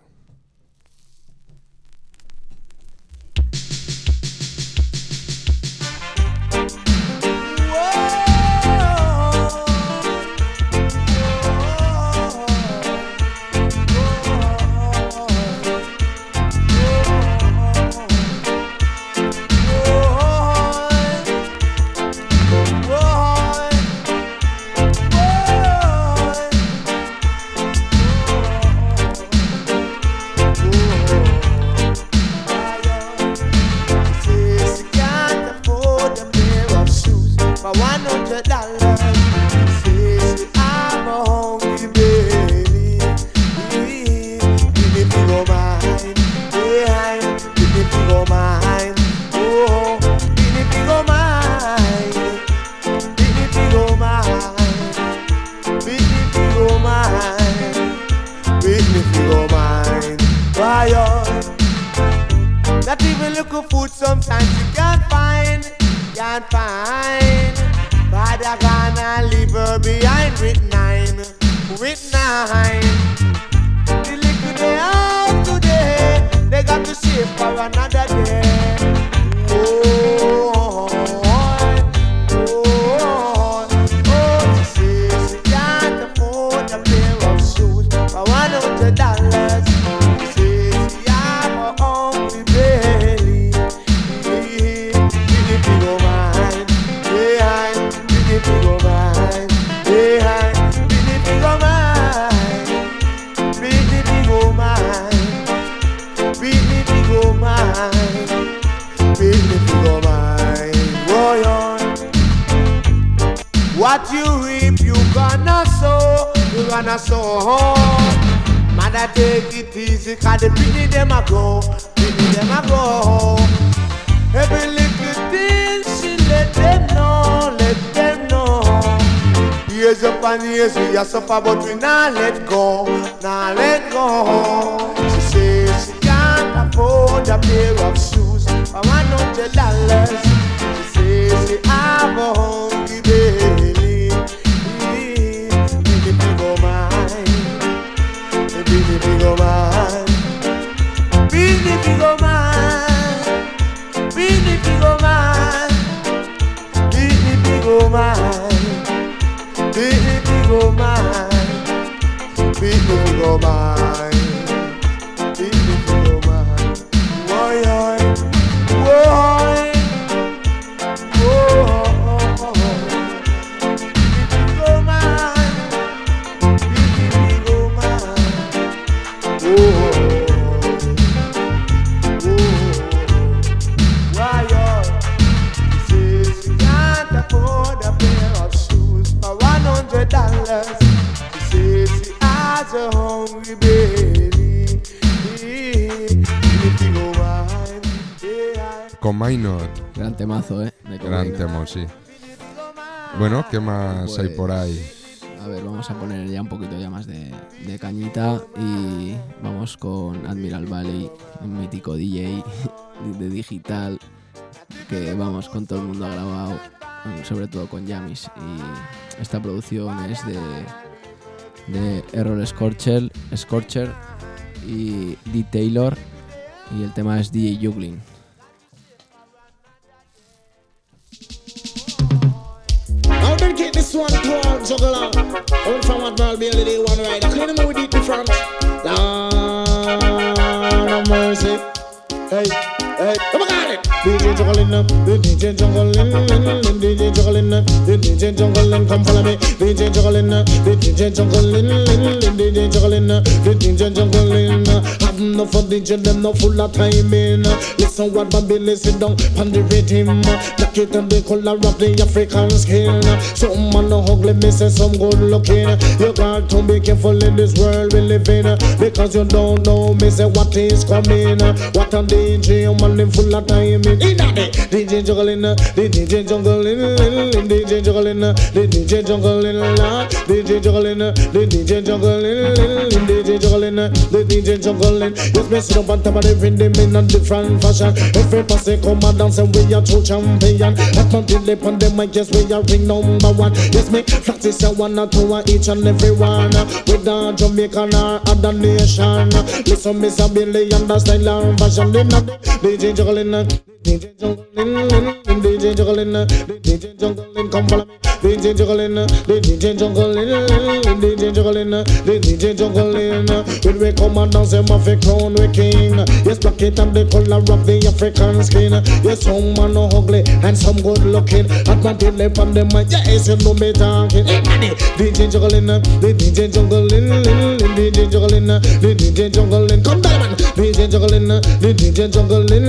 [SPEAKER 16] Not even little food sometimes you can't find. Father gonna leave her behind with nine. The little they have today, they got to save for another day. She says she can't afford a pair of shoes for $100. She says she have her hungry belly. If you go mine, yeah, if you go mine, yeah, if you go mine, if you go mine, if you go mine, if you go mine, boy. What you reap, you gonna sow, you gonna sow. Mother take it easy, cause the pity them a go, Every little thing she let them know, Years upon years we a suffer, but we not let go. She says she can't afford a pair of shoes for $100. She says she have a hungry belly. If you go mine, if you go mine, if you go mine, if you go mine, if you go mine, if you go mine, if you go mine, if you go mine, boy, boy, a hungry belly.
[SPEAKER 4] Con Minot.
[SPEAKER 5] Gran temazo,
[SPEAKER 4] Gran tema, sí. Bueno, ¿qué más hay por ahí?
[SPEAKER 5] A ver, vamos a poner ya un poquito ya más de cañita y vamos con Admiral Valley, un mítico DJ de digital que vamos con todo el mundo ha grabado, sobre todo con Jamis, y esta producción es de Errol Scorcher y D. Taylor y el tema es DJ Juggling.
[SPEAKER 17] I'll dedicate this one to all juggler. All from Admiral Bailey, they one rider. Clean them with it in front. Lord have mercy. Hey. Hey, come on, call it. DJ juggling, the DJ juggling, DJ juggling, the DJ juggling, come follow me. DJ juggling, the DJ juggling, DJ juggling, the DJ juggling. Have enough for DJ, them no full of time in. Listen what Bobby listen down, pan the rhythm. Knock it on the color of the African skin. Some man no ugly, me say some good looking. You got to be careful in this world we live in, because you don't know me say what is coming. What a DJ, man, them full of time in. DJ juggling, the DJ juggling, DJ juggling, the DJ juggling, DJ juggling, the DJ juggling, DJ juggling, the DJ juggling. Yes, me sit up on top of the rhythm in a different fashion. Every person come and dance and we are true champion. At until they on the mic, yes, we are ring number one. Yes, me practice a one or two each and every one. With the Jamaican or other nation. Listen, Miss Billy, understand the fashion. DJ juggling, DJ juggling, DJ juggling, DJ juggling, come follow me. DJ juggling, DJ juggling, DJ juggling, DJ juggling. When we come and dance, them have a crown we king. Yes, black it and the color of the African skin. Yes, some man no ugly and some good looking. At my delay from the mic, yes, you know me talking. DJ juggling, DJ juggling, DJ juggling, DJ juggling, come down man. DJ juggling, DJ juggling,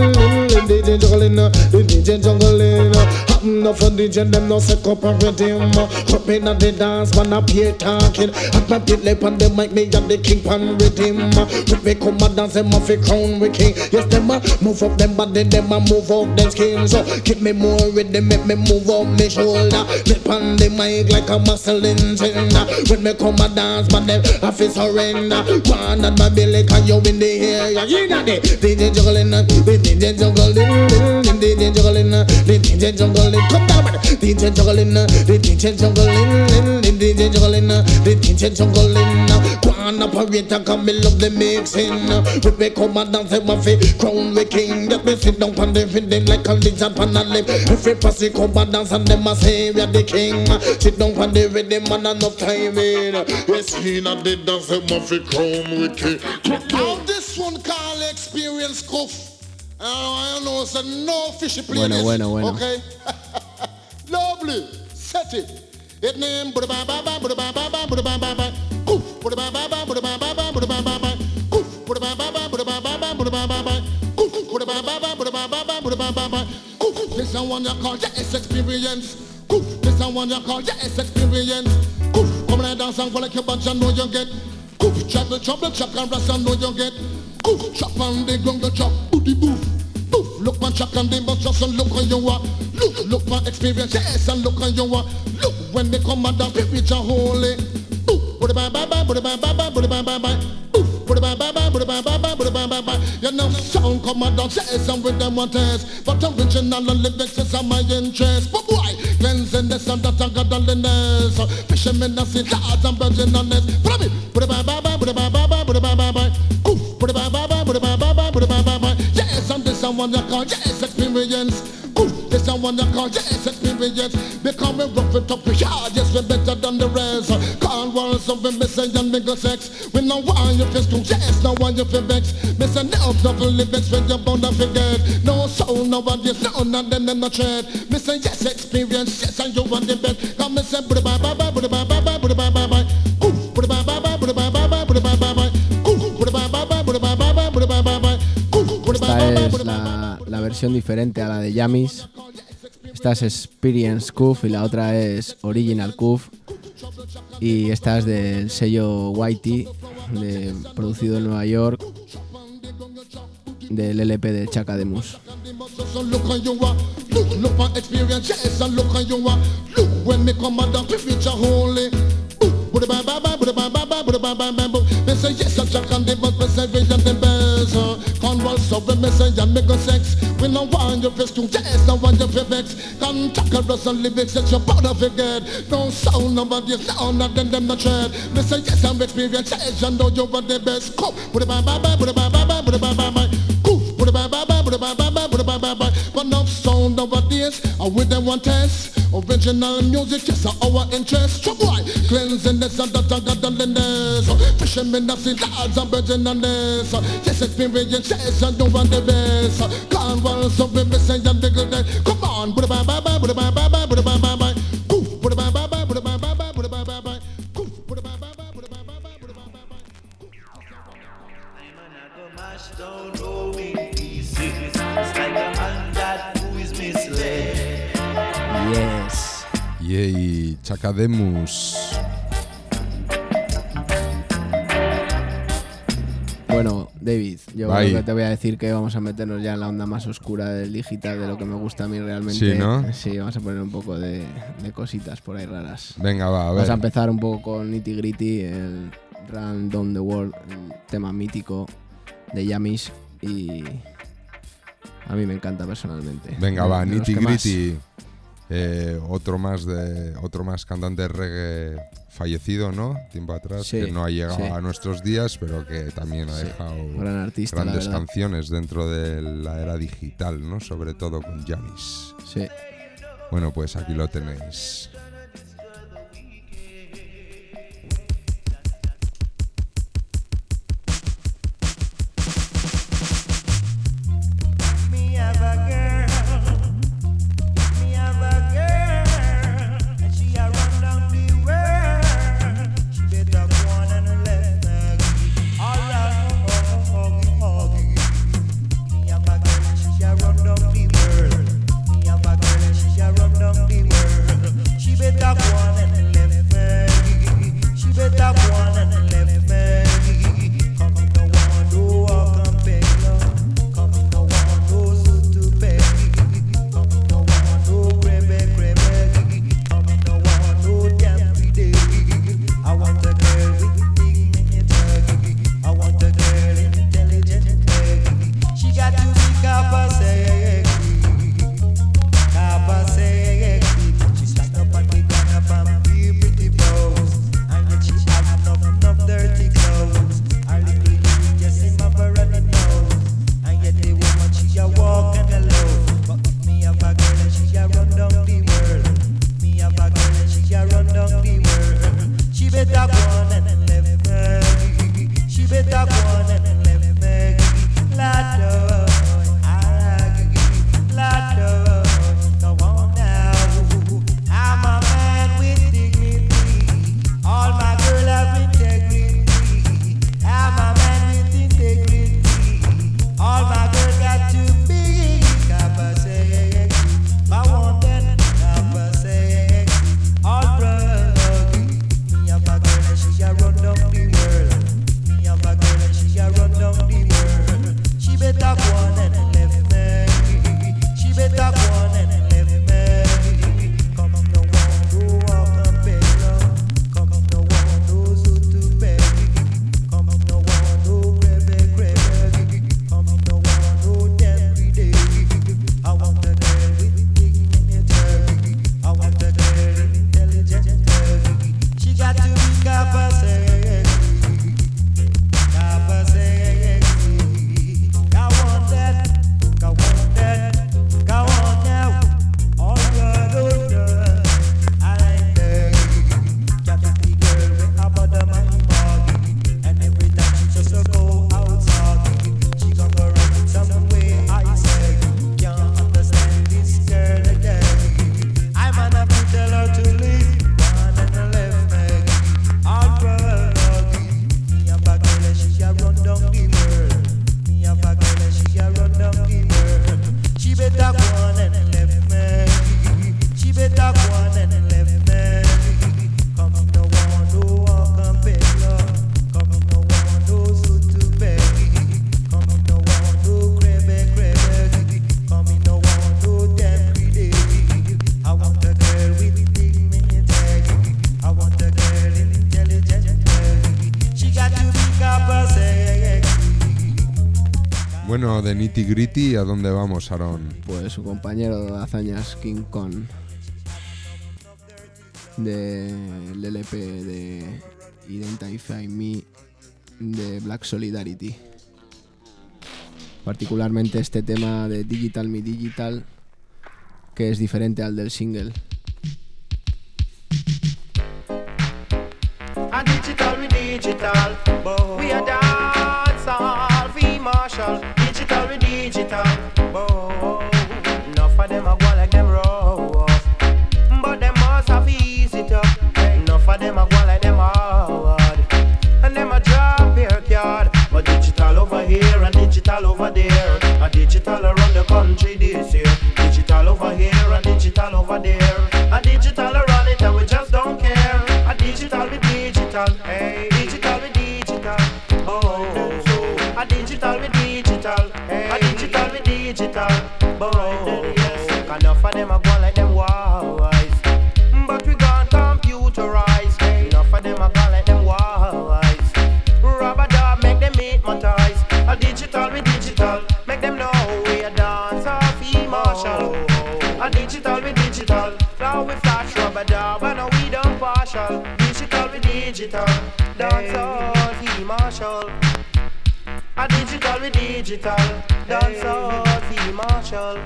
[SPEAKER 17] DJ juggling, DJ juggling. Enough for DJ, them no set up already. Up in the dance, man up here talking. At my pit lip on the mic, me and the king pan with him. When we come and dance, them off a crown with king. Yes, them a move up them body, them a move up them skin. So keep me more with them, make me move up my shoulder. Lip on the mic like a muscle in tender. When me come and dance, man, them have to surrender. One and my belly, can you in the air? You got it. DJ juggling, DJ juggling, DJ juggling, DJ juggling. Come down, man. DJ juggling, DJ juggling, DJ juggling, DJ juggling. One operator come, me love the mixing. When we come and dance, them off a crown we king. Get me sit down on the rhythm like a lizard on a lip. Every person come and dance and them a say we are the king. Sit down on the rhythm and enough time in. Yes, he not the dance, them off a crown we king.
[SPEAKER 2] Now this one called Experience Cuff. I know it's a no fishy place.
[SPEAKER 5] Bueno.
[SPEAKER 2] Okay. Lovely. Set it. It name Buddha Baba Buddha Baba Buddha Baba Coof Buddha Baba Buddha Baba Buddha Baba Coof Buddha Baba Buddha Baba Buddha Baba Coof Buddha Baba Buddha Baba Buddha Baba Coof. This one you call yes experience. Coof. This one you call yes experience. Coof. Come and dance and go like your bunch and know you get. Coof. Trouble chuck and rust and know you get. Coof. Chop on the ground, you chop booty boof. Boof. Look man chuck and they must just look on you are. Look for experience, yes, and look on you are. Look when they come and down, rich and holy. Boof. Buddha Baba Buddha Baba Buddha Baba Boof. Buddha Baba Buddha Baba Buddha Baba. You know sound come and down, yes, and with them one test. But original and lyrics is my interest. But boy, cleansing this and that and godliness. Fishermen and sea lads and virgin and nets. Buddha Baba Buddha Baba Buddha Baba Coof. Buddha Baba Buddha Baba Buddha Baba. Yes, and this one you call yes experience. This one you call yes experience. Becoming rough it up with hard, yes we better than the rest. Call walls of me say and mingle sex. We know why you feel strong, yes, now why you feel vex. Me say no double lyrics when you're bound to forget. No soul nowadays, no none them no tread. Me say yes experience, yes and you want the best. Come me say Buddha Baba Buddha Baba Buddha Baba Coof Buddha Baba Buddha Baba Buddha Baba Coof Buddha Baba Buddha Baba Buddha Baba.
[SPEAKER 5] Esta es la versión diferente a la de Yamis. Esta es Experience Cuff y la otra es Original Cuff. Y esta es del sello Whitey, producido en Nueva York, del LP de Chaka Demus.
[SPEAKER 2] Buddha Baba, Buddha Baba, Buddha Baba. Me say yes, I'm Jack and the but me say vision the best. Control so me say and me go sex. We no want your face to yes, no want your vex. Can tackle us and lyrics that you're proud of forget. No sound nobody, no not them not tread. Me say yes, I'm experienced, yes, and know you are the best. Come, Buddha Baba, Buddha Baba, Buddha Baba. Buddha Baba, Buddha Baba, Buddha Baba. But no sound nowadays, I with them one test.
[SPEAKER 17] Original music, yes, our interest. So boy, cleansiness and that godliness. Fishermen that see lads and birds in the nest. Yes, experiences and no one the best. Can't run so we say and dig it. Come on, bye bye bye bye bye bye bye bye bye bye bye. Goof, bye bye bye bye bye bye bye bye bye bye bye. Goof, bye bye bye bye bye bye bye bye bye bye.
[SPEAKER 11] Mash down rolling pieces. It's like a man that who is misled.
[SPEAKER 5] Yes.
[SPEAKER 4] Yay, Chacademus.
[SPEAKER 5] Bueno, David, yo
[SPEAKER 4] Bye.
[SPEAKER 5] creo que te voy a decir que vamos a meternos ya en la onda más oscura del digital, de lo que me gusta a mí realmente.
[SPEAKER 4] Sí, ¿no?
[SPEAKER 5] Sí, vamos a poner un poco de cositas por ahí raras.
[SPEAKER 4] Venga, va, a ver.
[SPEAKER 5] Vamos a empezar un poco con Nitty Gritty, el Run Down the World, el tema mítico de Yamis, y a mí me encanta personalmente.
[SPEAKER 4] Venga, va,
[SPEAKER 5] De los
[SPEAKER 4] Nitty
[SPEAKER 5] que más.
[SPEAKER 4] Gritty. Otro más cantante de reggae fallecido, ¿no? Tiempo atrás,
[SPEAKER 5] Sí,
[SPEAKER 4] que no ha llegado
[SPEAKER 5] sí.
[SPEAKER 4] a nuestros días, pero que también ha
[SPEAKER 5] Sí,
[SPEAKER 4] dejado
[SPEAKER 5] gran artista, la
[SPEAKER 4] grandes
[SPEAKER 5] verdad.
[SPEAKER 4] canciones dentro de la era digital, ¿no? Sobre todo con Yamis.
[SPEAKER 5] Sí.
[SPEAKER 4] Bueno, pues aquí lo tenéis.
[SPEAKER 11] Me have a girl, me have a girl, and she a run down the world. She better go on and let me. Alright, me have a girl, and she a run down the world. Me have a girl, and she a run down the world. She better go on and let me. She better go on and let me. Come in no one do walk and beg love. Come in no one do suit to beg. Come in no one do crebe. Come in no one do damn day. I want a girl with dignity. I want a girl intelligent. She got to be capacity. She stand up and kick on up and be pretty pose. And yet she have enough dirty clothes. Her little you just seem of a running nose. And yet the woman she a walk and alone. But if me have a girl and she a run down the world. Me have a girl and she a run down the world. She better go on and let me. She better go on and let me. Lado, Lado, go on now. I'm a man with dignity. All my girls have integrity. I'm a man with integrity. All my girls got to be capacity. I want that capacity. All rugged. Me have a girl and she a run down the world. Me have a girl and she a run down the world. She better go on and let me. She better go on and let me. Come no one do walk and beg love. Come no one do suit to beg. Come no one do crebe. Come no one do damn day. I want a girl with dignity. I want a girl intelligent. She got to be capacity. Capacity. Go on that. Go on that. Go on now. All right, I like that. Got the girl with a bottom and body. And every time she just go outside, she gon' go run some way. I say, can't understand this girl again. I'm gonna tell her to leave. One and left me. All right, me have a girl and she a run down the world. Me have a girl and she a run down the world. She better go on and left me. She better go on and left me. Come no one do walk and beg love. Come no one do suit to beg. Come no one do crebe. Come no one do damn day. I want a girl with dignity. I want a girl intelligent. She got to be capacity.
[SPEAKER 4] Bueno, de Nitty Gritty, ¿a dónde vamos, Aaron?
[SPEAKER 5] Pues su compañero de hazañas King Kong, del LP de Identify Me de Black Solidarity. Particularmente este tema de Digital Me Digital, que es diferente al del single.
[SPEAKER 11] digital. We are dance all free martial. Digital with digital. Enough of them are going like them rough, but them must have ease it up. Enough of them are going like them hard, and them a drop your card. But digital over here and digital over there. A digital around the country this year. Digital over here and digital over there. A digital around it and we just don't care. A digital with digital, hey. Digital with digital, oh. A digital with digital, hey. A digital with digital, oh. Enough of them are going like them wise, but we gone computerize. Enough of them are going like them wise. Rubber dub make them hypnotize. A digital with digital, make them know we a dance off martial. A digital with digital, now we flash rubber dub and now we don't partial. Digital with digital, dance off martial. A digital with digital, dance off martial.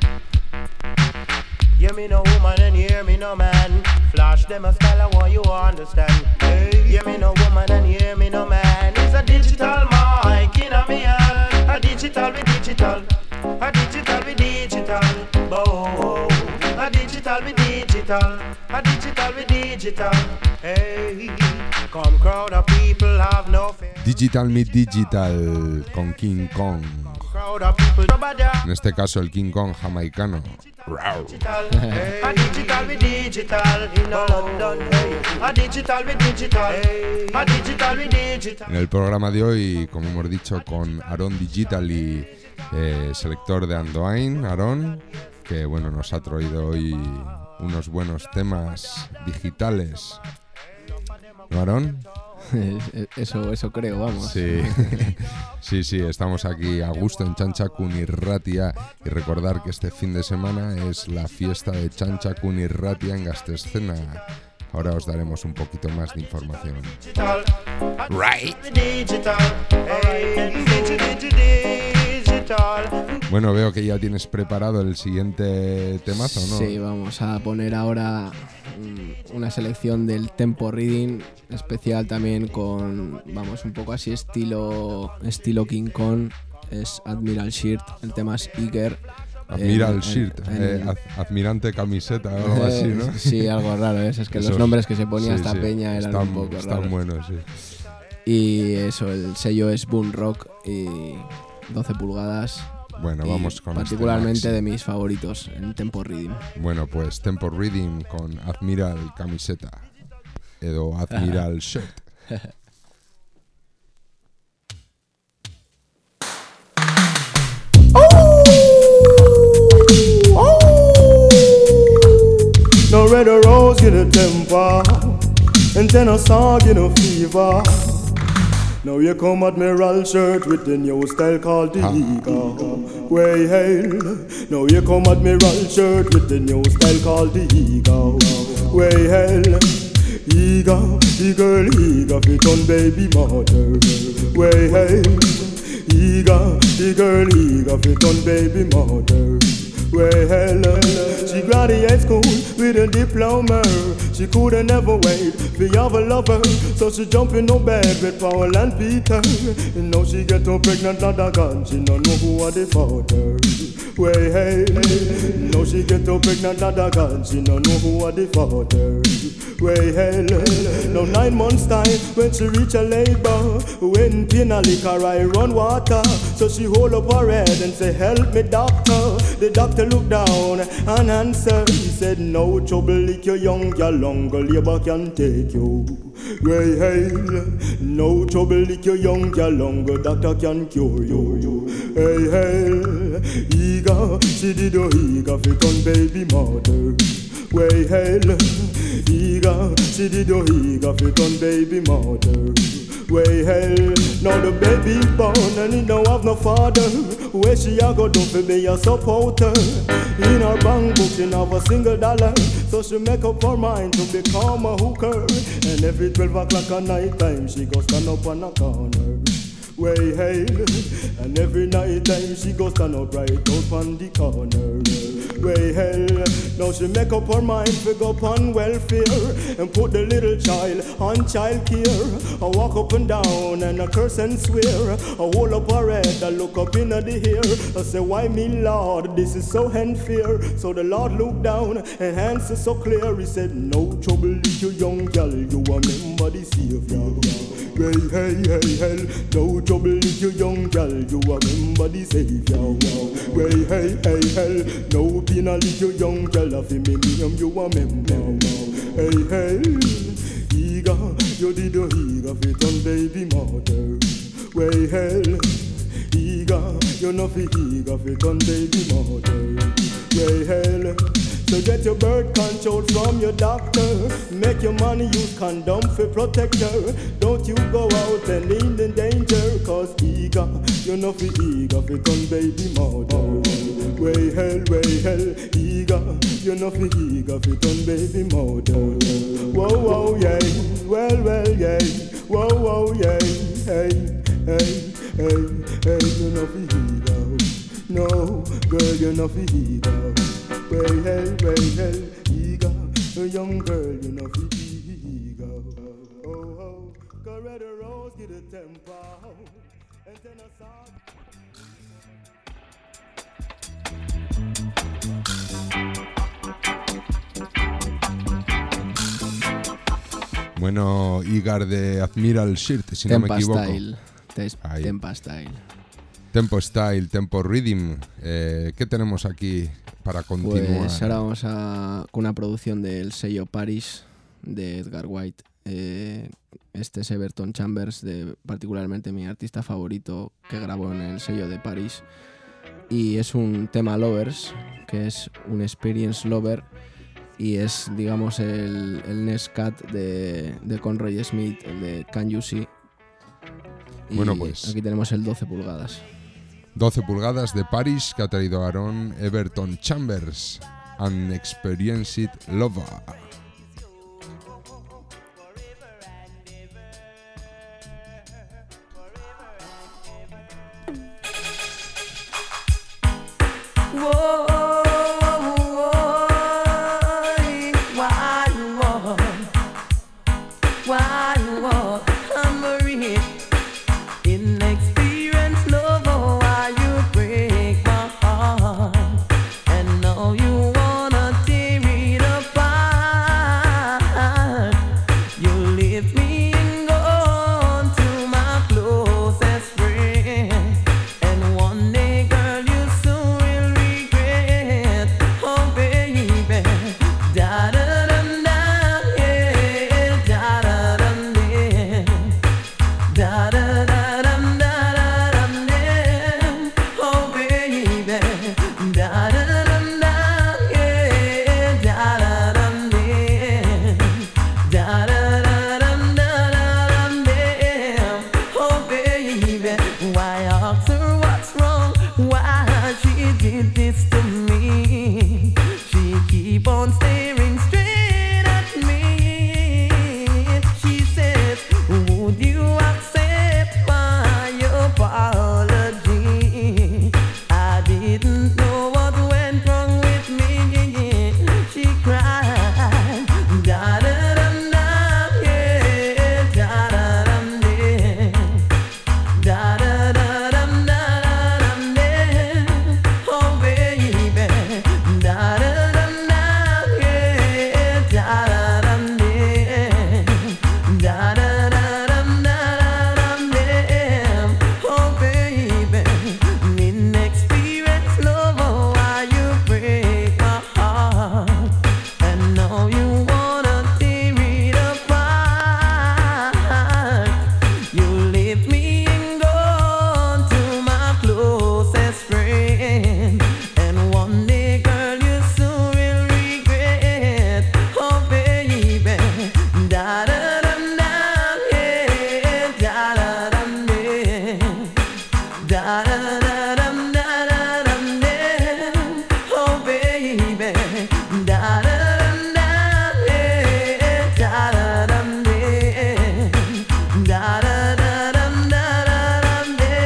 [SPEAKER 11] Hear me no woman and hear me no man. Flash them a style I want you understand. Hey, hear me no woman and hear me no man. It's a digital mic in a me hand. A digital with digital. A digital with digital. Oh, a digital with digital. A digital with digital. Hey, come crowd of people have no fear.
[SPEAKER 4] Digital Meet Digital con King Kong. En este caso el King Kong jamaicano.
[SPEAKER 11] A digital with digital in London. A digital with digital. A digital with digital.
[SPEAKER 4] En el programa de hoy, como hemos dicho, con Aaron Digital y selector de Andoain, Aaron, que bueno, nos ha traído hoy unos buenos temas digitales. ¿No, Aaron?
[SPEAKER 5] Eso creo, vamos.
[SPEAKER 4] Sí, sí, estamos aquí a gusto en Txantxakun Irratia y recordar que este fin de semana es la fiesta de Txantxakun Irratia en Gastescena. Ahora os daremos un poquito más de información. Right. Bueno, veo que ya tienes preparado el siguiente temazo, ¿no?
[SPEAKER 5] Sí, vamos a poner ahora una selección del Tempo Reading especial también con, vamos, un poco así estilo King Kong. Es Admiral Shirt, el tema es Iger.
[SPEAKER 4] Admiral Shirt, admirante camiseta o algo así, ¿no?
[SPEAKER 5] Sí, algo raro, es que esos, los nombres que se ponía esta peña eran un poco raros.
[SPEAKER 4] Están buenos, sí.
[SPEAKER 5] Y eso, el sello es Boom Rock y 12 pulgadas.
[SPEAKER 4] Bueno, vamos con
[SPEAKER 5] particularmente
[SPEAKER 4] este
[SPEAKER 5] de mis favoritos en Tempo Reading.
[SPEAKER 4] Bueno, pues Tempo Reading con Admiral Camiseta edo Admiral Shirt.
[SPEAKER 17] No red rose get a temper, and then a song get a fever. Now here come Admiral Shirt with the new style called the Eagle. Way hail. Now here come Admiral Shirt with the new style called the Eagle. Way hail. Eagle, eagle, eagle, fit on baby mother. Way hail. Eagle, eagle, eagle, fit on baby mother. Well, she graduated school with a diploma. She couldn't ever wait for have a lover, so she jump in no bed with Paul and Peter. And now she get so pregnant at the gun, she don't know who are the father. Well, hey, now she get so pregnant at the gun, she don't know who are the father. Well, hell, now 9 months time when she reach a labor, when pain a liquor I run water, so she hold up her head and say, help me doctor. The doctor looked down and answered, he said, no trouble if you're young, your longer labor can take you. Well, hell, no trouble if you're young, your longer doctor can cure you. Hey, hell, eager, she did a eager fit on baby mother. Way hell, eager, she did a eager fit on baby mother. Way hell, now the baby born and he don't have no father. Where she a go do for be a supporter? In her bank book she have $1, so she make up her mind to become a hooker. And every 12 o'clock at night time she go stand up on a corner. Way hail, and every night time she go stand up right out on the corner. Way hell, now Now she make up her mind to go on welfare and put the little child on child care. I walk up and down and I curse and swear. I hold up her head, I look up in the air. I say, why me, Lord? This is so unfair. So the Lord looked down and answered so clear. He said, no trouble if you young girl, you remember the Savior. Hey, hey, hey, hey, no trouble if you young girl, you remember the Savior. Hey, hey, hey, hey, no penalty if you young girl, if you name you remember. Hey, hey, eager, you did the eager fit on baby mother. Hey, hey, eager, you know fi eager fit on baby mother. Hey, hey, so get your birth control from your doctor. Make your money use condom for protector. Don't you go out and in danger. Cause eager, you know fi eager fit on baby mother. Way hell, eager, you know fi eager fit on baby mother. Whoa, whoa, yeah, well, yeah, whoa, whoa, yeah, hey, hey, hey, hey, you know fi eager. No, girl, you know fi eager. Way hell, eager, a young girl, you know fi eager. Oh, go red a rose, get a temper, and then a song.
[SPEAKER 4] Bueno, Igar de Admiral Shirt, si no me equivoco.
[SPEAKER 5] Tempa Style.
[SPEAKER 4] Tempo Style, Tempo Rhythm. ¿Qué tenemos aquí para continuar?
[SPEAKER 5] Pues ahora vamos con una producción del sello Paris de Edgar White. Este es Everton Chambers, particularmente mi artista favorito, que grabó en el sello de Paris. Y es un tema Lovers, que es un Experience Lover. Y es, digamos, el Next Cut de Conroy Smith, el de Can You See. Y
[SPEAKER 4] bueno, pues
[SPEAKER 5] aquí tenemos el 12 pulgadas.
[SPEAKER 4] 12 pulgadas de Paris que ha traído Aaron Everton Chambers, An Experienced Lover.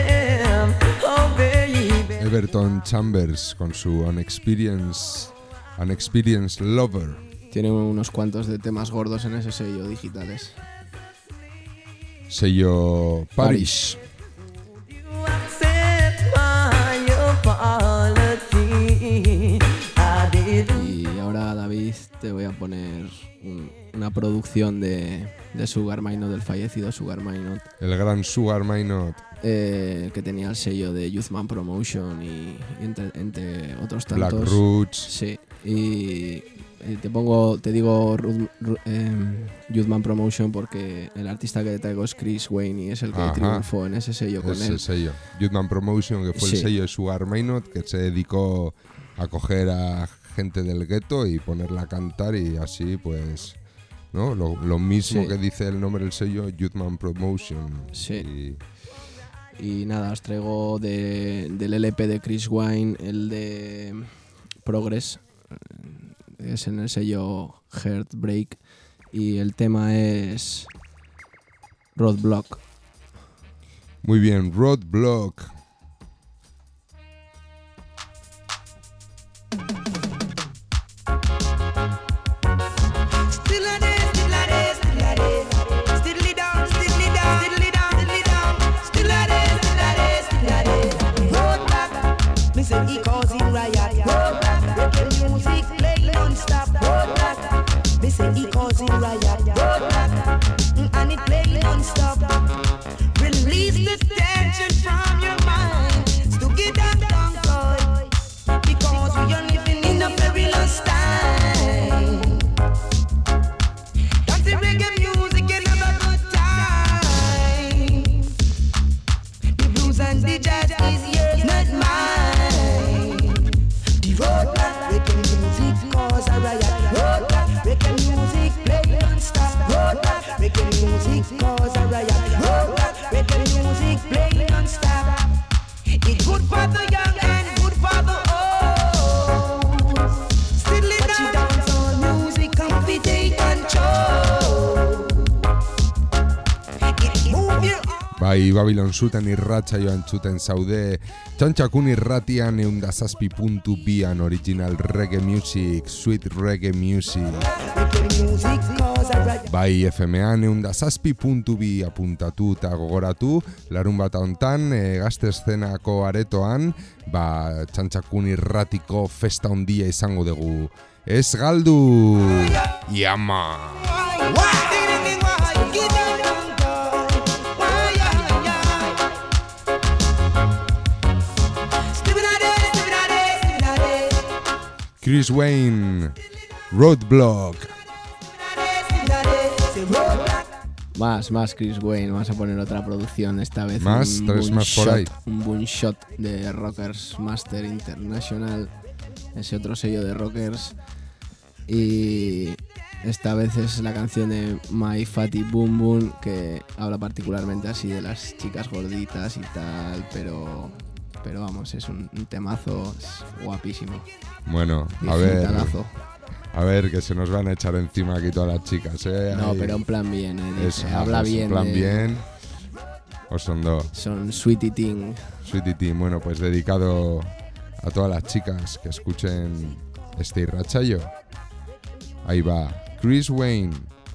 [SPEAKER 4] Everton Chambers con su Unexperienced An Experienced Lover.
[SPEAKER 5] Tiene unos cuantos de temas gordos en ese sello digitales.
[SPEAKER 4] Sello Parish.
[SPEAKER 5] Y ahora, David, te voy a poner una producción de Sugar Minot, del fallecido Sugar Minot.
[SPEAKER 4] El gran Sugar Minot.
[SPEAKER 5] Que tenía el sello de Youthman Promotion y entre otros tantos.
[SPEAKER 4] Black Roots.
[SPEAKER 5] Sí. Y te digo Youthman Promotion porque el artista que te traigo es Chris Wayne y es el que triunfó en ese sello con él.
[SPEAKER 4] Ese sello. Youthman Promotion, que fue el sello de Sugar Minot, que se dedicó a coger a gente del gueto y ponerla a cantar y así pues... ¿no? Lo mismo que dice el nombre del sello, Youthman Promotion.
[SPEAKER 5] Sí. Y nada, os traigo del LP de Chris Wayne, el de Progress, es en el sello Heartbreak, y el tema es Roadblock.
[SPEAKER 4] Muy bien, Roadblock.
[SPEAKER 11] He causing riot, roadblock. Reggae music play non-stop, roadblock. Me say he causing riot, roadblock. And it play non-stop. Release the tension from your mind. Still get that conquered. Because we are living in a perilous time. Dancing reggae music and have a good time. The blues and the jazz is yours, not mine. Roadblock, reggae music cause a riot. Roadblock, reggae music play non-stop. Roadblock, reggae music cause a riot. Roadblock, reggae music play non-stop. It's good for the young and good for the old. Still it down, dance on music, come fi take control. It move your
[SPEAKER 4] Bai, Babylon zuten irratxa joan txuten zaude. Txantxakun irratian 107.2an original reggae music, sweet reggae music. Bai, FM-an 107.2 apuntatu eta gogoratu. Larun bat hontan, gazte eszenako aretoan, Txantxakun irratiko festa ondia izango dugu. Ez galdu! Yama! Chris Wayne, Roadblock.
[SPEAKER 5] Más Chris Wayne, vamos a poner otra producción, esta vez
[SPEAKER 4] más, tres más por ahí.
[SPEAKER 5] Un Boomshot de Rockers Master International, ese otro sello de rockers. Y esta vez es la canción de My Fatty Boom Boom, que habla particularmente así de las chicas gorditas y tal, pero vamos, es un temazo, es guapísimo.
[SPEAKER 4] Bueno, a ver, que se nos van a echar encima aquí todas las chicas, ¿eh?
[SPEAKER 5] No, pero en plan bien, habla bien.
[SPEAKER 4] En plan bien. ¿O son dos?
[SPEAKER 5] Son Sweetie Teen.
[SPEAKER 4] Sweetie Teen, bueno, pues dedicado a todas las chicas que escuchen este irrachayo. Ahí va, Chris Wayne.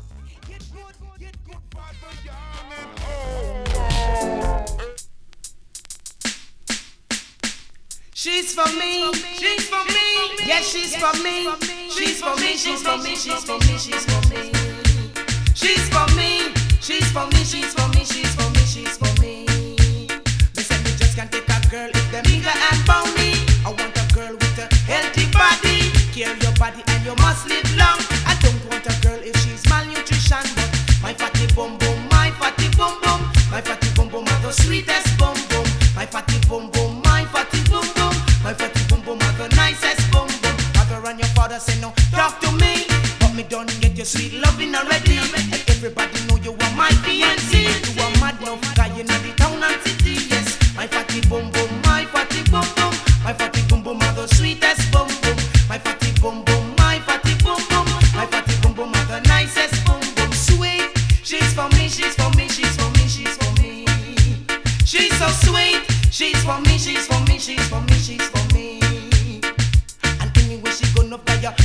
[SPEAKER 11] She's for me, she's for me, yes, she's for me, she's for me, she's for me, she's for me, she's for me, she's for me, she's for me, she's for me, she's for me, she's for me. Me say me just can't take a girl if them eager and bony. I want a girl with a healthy body, care your body and you must live long. I don't want a girl if she's malnutrition, but my fatty bum bum, my fatty bum bum, my fatty bum bum are the sweetest bum bum, my fatty bum bum, my fatty bum bum. My fatty boom boom are the nicest boom boom. Mother and your father say no, talk to me. But me don't get your sweet loving already. And everybody know you are my fiancé. You are mad enough guy in the town and city. Yes, my fatty boom boom, my fatty boom boom. My fatty boom boom are the sweetest boom boom. My fatty boom boom, my fatty boom boom. My fatty boom boom are the nicest boom boom. Sweet, she's for me, she's for me, she's for me, she's for me. She's so sweet. She's for me, she's for me, she's for me, she's for me. And anyway she gonna fire,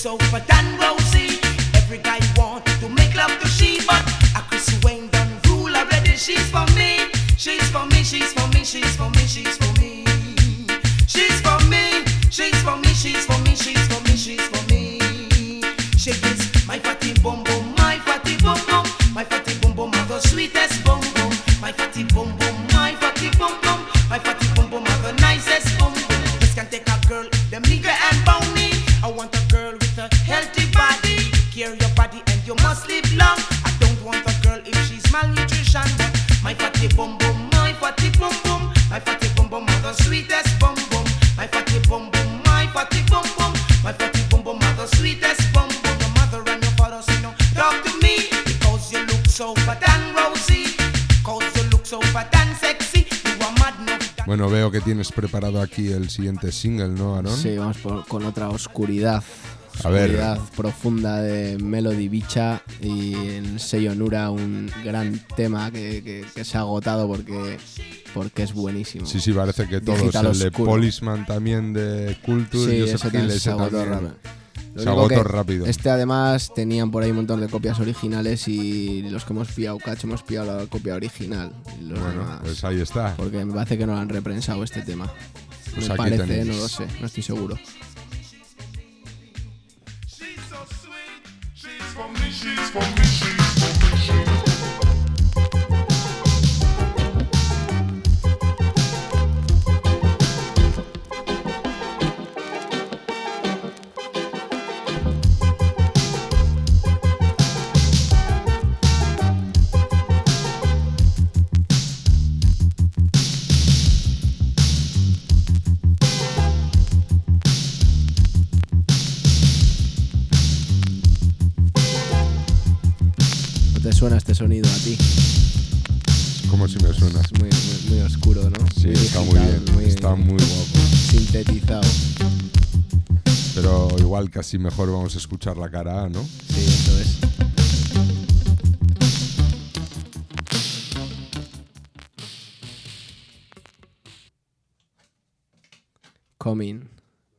[SPEAKER 11] so fat and rosy. Every guy want to make love to she, but a Chris Wayne done rule already. She's for me, she's for me, she's for me, she's for me, she's for me. She's for me, she's for me, she's for me, she's for me, she's for me. She is my fatty bum bum, my fatty bum bum, my fatty bum bum, the sweetest bum bum, my fatty bum bum, my fatty bum bum, my fatty bum bum, the nicest bum bum. This can take a girl, them nigger and bony. I want a girl with a healthy body. Care your body and you must live long. I don't want a girl if she's malnutrition. But my fatty bum bum, my fatty bum bum, my fatty bum bum, the sweetest bum bum, my fatty bum bum, my fatty bum bum, my fatty bum bum, the sweetest bum bum. Your mother and your father say no, talk to me because you look so fat and rosy, because you look so fat and sexy. You are mad enough.
[SPEAKER 4] Bueno, veo que tienes preparado aquí el siguiente single, ¿no, Aaron?
[SPEAKER 5] Sí, vamos con otra oscuridad.
[SPEAKER 4] A ver.
[SPEAKER 5] Oscuridad profunda de Melody Bicha y en el sello Nura un gran tema que se ha agotado porque es buenísimo.
[SPEAKER 4] Sí, sí, parece que todos.
[SPEAKER 5] Digital
[SPEAKER 4] El de
[SPEAKER 5] oscuro.
[SPEAKER 4] Policeman también de Culture
[SPEAKER 5] Sí,
[SPEAKER 4] y
[SPEAKER 5] ese
[SPEAKER 4] Joseph
[SPEAKER 5] también
[SPEAKER 4] Hill,
[SPEAKER 5] se agotó
[SPEAKER 4] también
[SPEAKER 5] rápido. Lo
[SPEAKER 4] se
[SPEAKER 5] único
[SPEAKER 4] agotó
[SPEAKER 5] que
[SPEAKER 4] rápido.
[SPEAKER 5] Este además tenían por ahí un montón de copias originales y los que hemos pillado cacho hemos pillado la copia original. Y los
[SPEAKER 4] Bueno,
[SPEAKER 5] demás,
[SPEAKER 4] pues ahí está.
[SPEAKER 5] porque me parece que no lo han reprensado este tema.
[SPEAKER 4] Pues
[SPEAKER 5] me
[SPEAKER 4] aquí
[SPEAKER 5] parece,
[SPEAKER 4] tenéis.
[SPEAKER 5] no lo sé, no estoy seguro. ¿No te suena este sonido a ti?
[SPEAKER 4] Como si me suena.
[SPEAKER 5] Es muy oscuro, ¿no?
[SPEAKER 4] Sí, está muy
[SPEAKER 5] digital,
[SPEAKER 4] bien, está muy guapo.
[SPEAKER 5] Sintetizado.
[SPEAKER 4] Pero igual casi mejor vamos a escuchar la cara A, ¿no?
[SPEAKER 5] Sí, eso es. Coming.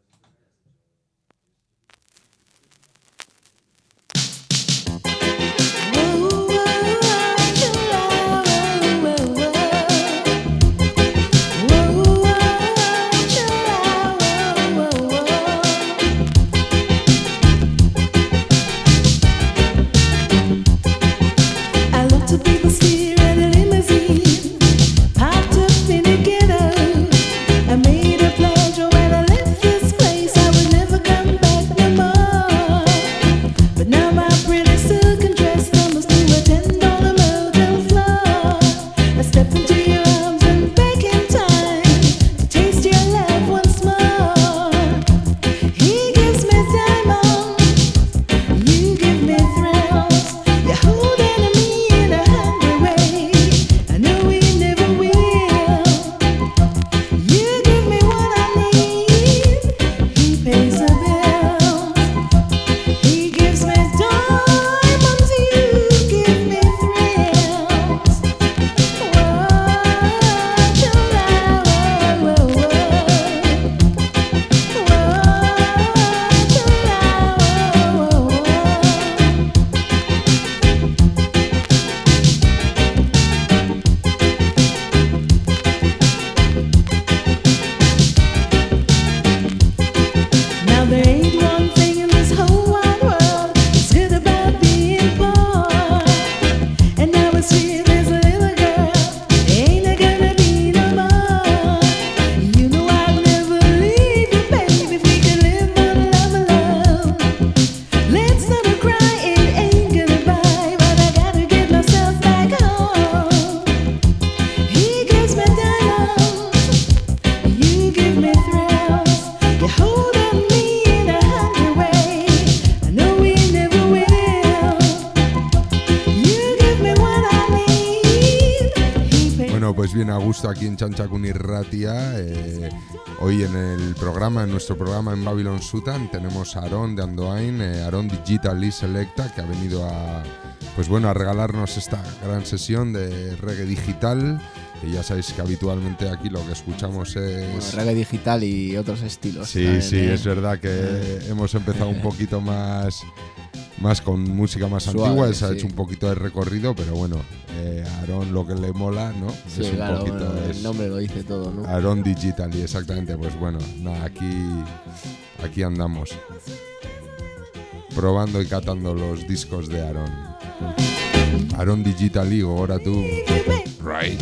[SPEAKER 18] I love to people steer in a limousine, packed up in a ghetto. I made a pledge when I left this place, I would never come back no more. But now my pretty silken dress comes to attend on the motel floor. I step into your arms and back in time to taste your love once more. He gives me diamonds, you give me thrills. You're holding me in a hungry way. I know we never will. You give me what I need. He pays the bills. He gives me diamonds. You give me thrills. Now there ain't one thing in this whole wide world that's good about being poor. And now it's here, there's a little girl, ain't gonna be no more. You know I'd never leave you, baby, if we could live on love alone. Let's not cry, it ain't gonna buy, but I gotta get myself back home. He gives me diamonds, you give me thrills. You're holding me in a hungry way. I know we never will. You give me what I need. He pays.
[SPEAKER 4] Bueno, pues bien a gusto aquí en Txantxakun Irratia. Hoy en el programa, en nuestro programa en Babylon Sutan, tenemos a Aaron de Andoain, Aaron Digital y Selecta, que ha venido a pues bueno, a regalarnos esta gran sesión de reggae digital. Y ya sabéis que habitualmente aquí lo que escuchamos es...
[SPEAKER 5] Bueno, reggae digital y otros estilos.
[SPEAKER 4] Sí,
[SPEAKER 5] también,
[SPEAKER 4] sí, es verdad que hemos empezado un poquito más con música más
[SPEAKER 5] suave,
[SPEAKER 4] antigua, se ha
[SPEAKER 5] sí.
[SPEAKER 4] hecho un poquito de recorrido, pero bueno, a Aaron lo que le mola, ¿no?
[SPEAKER 5] Sí,
[SPEAKER 4] es un
[SPEAKER 5] claro,
[SPEAKER 4] poquito...
[SPEAKER 5] bueno, el nombre lo dice todo, ¿no?
[SPEAKER 4] Aaron Digital, y exactamente, pues bueno, nada, aquí andamos. Probando y catando los discos de Aaron. Aaron Digital, Igo, ahora tú. Right.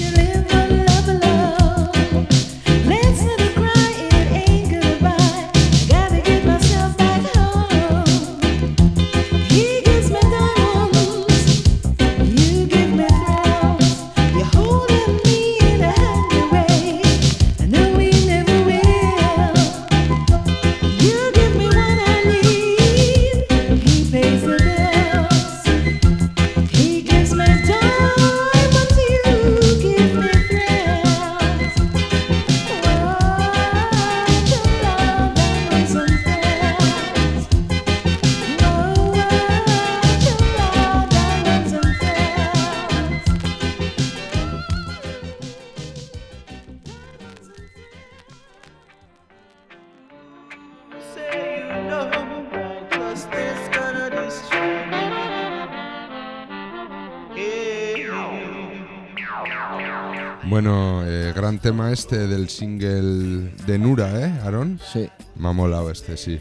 [SPEAKER 4] Bueno, gran tema este del single de Nura, Aaron?
[SPEAKER 5] Sí.
[SPEAKER 4] Me ha molado este, sí.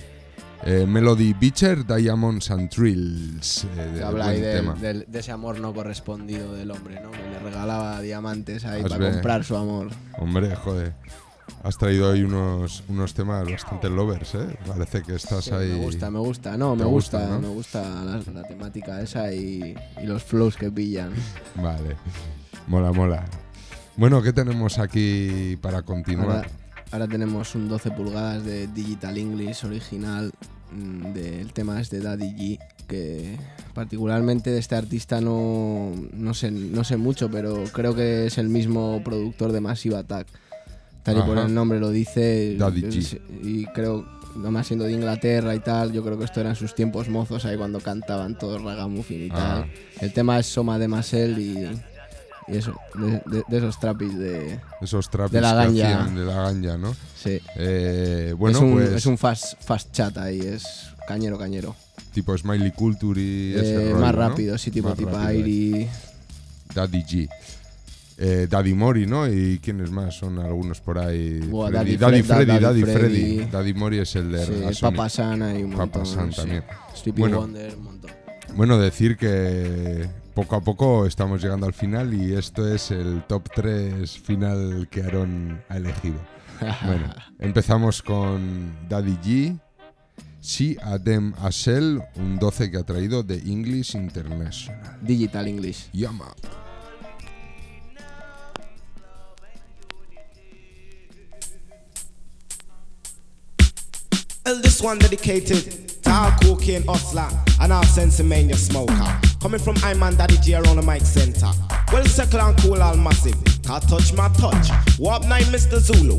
[SPEAKER 4] Melody Beecher, Diamonds and Thrills.
[SPEAKER 5] Que habla ahí de ese amor no correspondido del hombre, ¿no? Que le regalaba diamantes ahí para comprar su amor.
[SPEAKER 4] Hombre, joder. Has traído ahí unos temas bastante lovers, ¿eh? Parece que estás ahí...
[SPEAKER 5] Me gusta. No, me gusta, ¿no? Me gusta la temática esa y los flows que pillan.
[SPEAKER 4] Vale. Mola. Bueno, ¿qué tenemos aquí para continuar?
[SPEAKER 5] Ahora tenemos un 12 pulgadas de Digital English original del tema de Daddy G, que particularmente de este artista no sé mucho, pero creo que es el mismo productor de Massive Attack. Tal y por el nombre lo dice.
[SPEAKER 4] Daddy G.
[SPEAKER 5] Y creo, nomás siendo de Inglaterra y tal, yo creo que esto eran sus tiempos mozos ahí cuando cantaban todos ragamuffin y tal. El tema es Soma de Marcel y eso, de esos trapis de la ganja.
[SPEAKER 4] De la ganja, ¿no?
[SPEAKER 5] Sí.
[SPEAKER 4] Bueno,
[SPEAKER 5] es un fast chat ahí, es cañero.
[SPEAKER 4] Tipo Smiley Culture y ese rollo,
[SPEAKER 5] más
[SPEAKER 4] ¿no?
[SPEAKER 5] rápido, sí, tipo Airi.
[SPEAKER 4] Daddy G. Daddy Mori, ¿no? ¿Y quiénes más? Son algunos por ahí.
[SPEAKER 5] Daddy
[SPEAKER 4] Freddy. Daddy Mori es el de
[SPEAKER 5] el Papa Sana y un montón.
[SPEAKER 4] Papa San también.
[SPEAKER 5] Stevie Wonder, un montón.
[SPEAKER 4] Bueno, decir que poco a poco estamos llegando al final y esto es el top 3 final que Aaron ha elegido. Bueno, empezamos con Daddy G, Si Adem Asel, un 12 que ha traído de English International.
[SPEAKER 5] Digital English.
[SPEAKER 4] Yama.
[SPEAKER 19] Well, this one dedicated to all cocaine hustler and all sensimania smoker. Coming from Iman Daddy G around the mic center. Well, circle and cool all massive. Can't touch my touch. Warp 9 Mr. Zulu.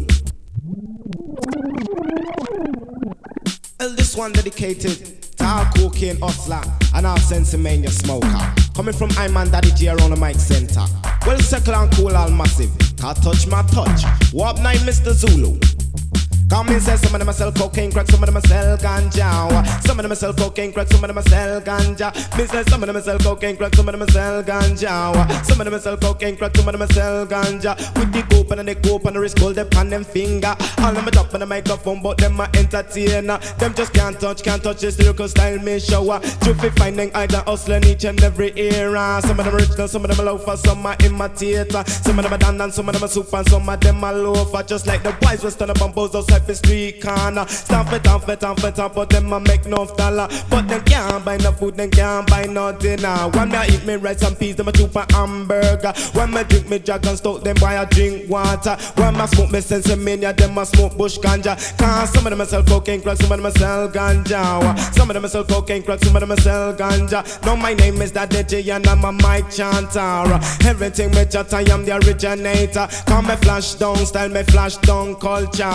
[SPEAKER 19] Well, this one dedicated to all cocaine hustler and all sensimania smoker. Coming from Iman Daddy G around the mic center. Well, circle and cool all massive. Can't touch my touch. Warp 9 Mr. Zulu. Come in, say some of them sell cocaine crack, some of them sell ganja. Some of them sell cocaine crack, some of them sell ganja. Me say some of them sell cocaine crack, some of them sell ganja. Some of them sell cocaine crack, some of them sell ganja. With the cope and the cope and the wrist, hold them on them finger. All them a drop on the microphone, but them a entertainer. Them just can't touch this lyrical style me show. Truth be finding either hustling each and every era. Some of them original, some of them loafer, some are imitator. Some of them a dan and some of them a super, and some of them a loafer. Just like the boys was turn up on both those the street corner. Stamp it off, but them a make no dollar. But them can't buy no food, them can't buy no dinner. When me eat me rice and peas, them a choop a hamburger. When me drink me Jack and Stout, them buy a drink water. When me smoke me Sensimania, them a smoke bush ganja. Cause some of them a sell cocaine crack, some of them a sell ganja. Some of them a sell cocaine crack, some of them a sell ganja. Now my name is Daddy G and I'm a mic chanter. Everything me chat, I am the originator. Call me flash down style, me flash down culture.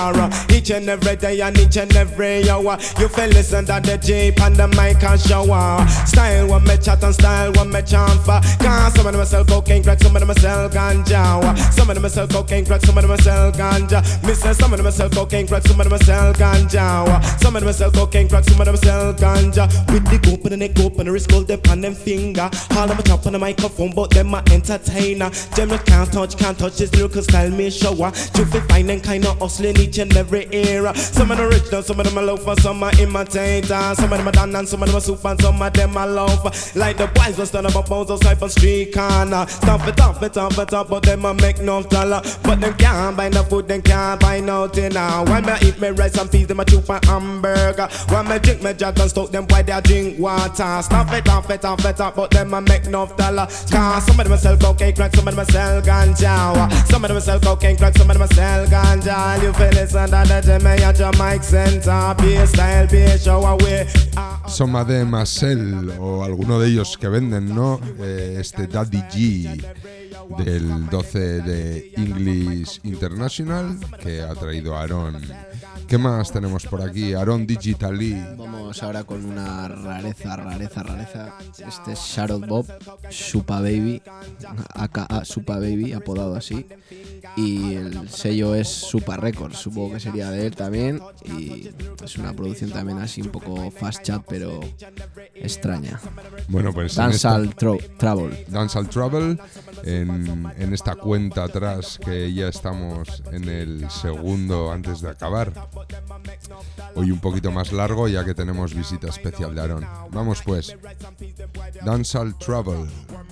[SPEAKER 19] each and every day and each and every hour. You feel listen to the Jeep and the mic and shower. Style when me chat and style when me chant for. Cause some of them sell cocaine crack, some of them sell ganja. Some of them sell cocaine crack, some of them sell ganja. Me say some of them sell cocaine crack, some of them sell ganja. Some of them sell cocaine crack, some of them sell ganja. With the goop and the neck goop and the wrist gold dip on them finger. All of them top on the microphone, but them a entertainer. Them no can't touch this lyrical style me shower. You feel fine and kinda hustling each and every era. Some of them rich now, some of them a loafer, some are imitator. Some of them a done and some of them a soup and some of them a loaf. Like the boys was stand up a bones outside on street corner. Stomp it up, but them a make no dollar. But them can't buy no food, them can't buy no dinner. When me eat me rice and peas, them a chew for hamburger. When me drink me jug and stoke, them boy they a drink water. Stomp it up, but them a make no dollar. Cause some of them a sell cocaine crack, some of them a sell ganja. Some of them a sell cocaine crack, some of them a sell ganja. You feel it under the Jimmy at your mic center. Be style, be show away.
[SPEAKER 4] Soma de Marcel o alguno de ellos que venden, ¿no? Este Daddy G del 12 de English International que ha traído Aaron. ¿Qué más tenemos por aquí? Aaron Digitally.
[SPEAKER 5] Vamos ahora con una rareza. Este es Shadow Bob, Supa Baby, aka Supa Baby, apodado así. Y el sello es Supa Records, supongo que sería de él también. Y es una producción también así un poco fast chat, pero extraña.
[SPEAKER 4] Bueno, pues
[SPEAKER 5] Dancehall Trouble.
[SPEAKER 4] Dancehall Trouble. En esta cuenta atrás que ya estamos en el segundo antes de acabar. Hoy un poquito más largo ya que tenemos visita especial de Aaron. Vamos pues. Dancehall Trouble.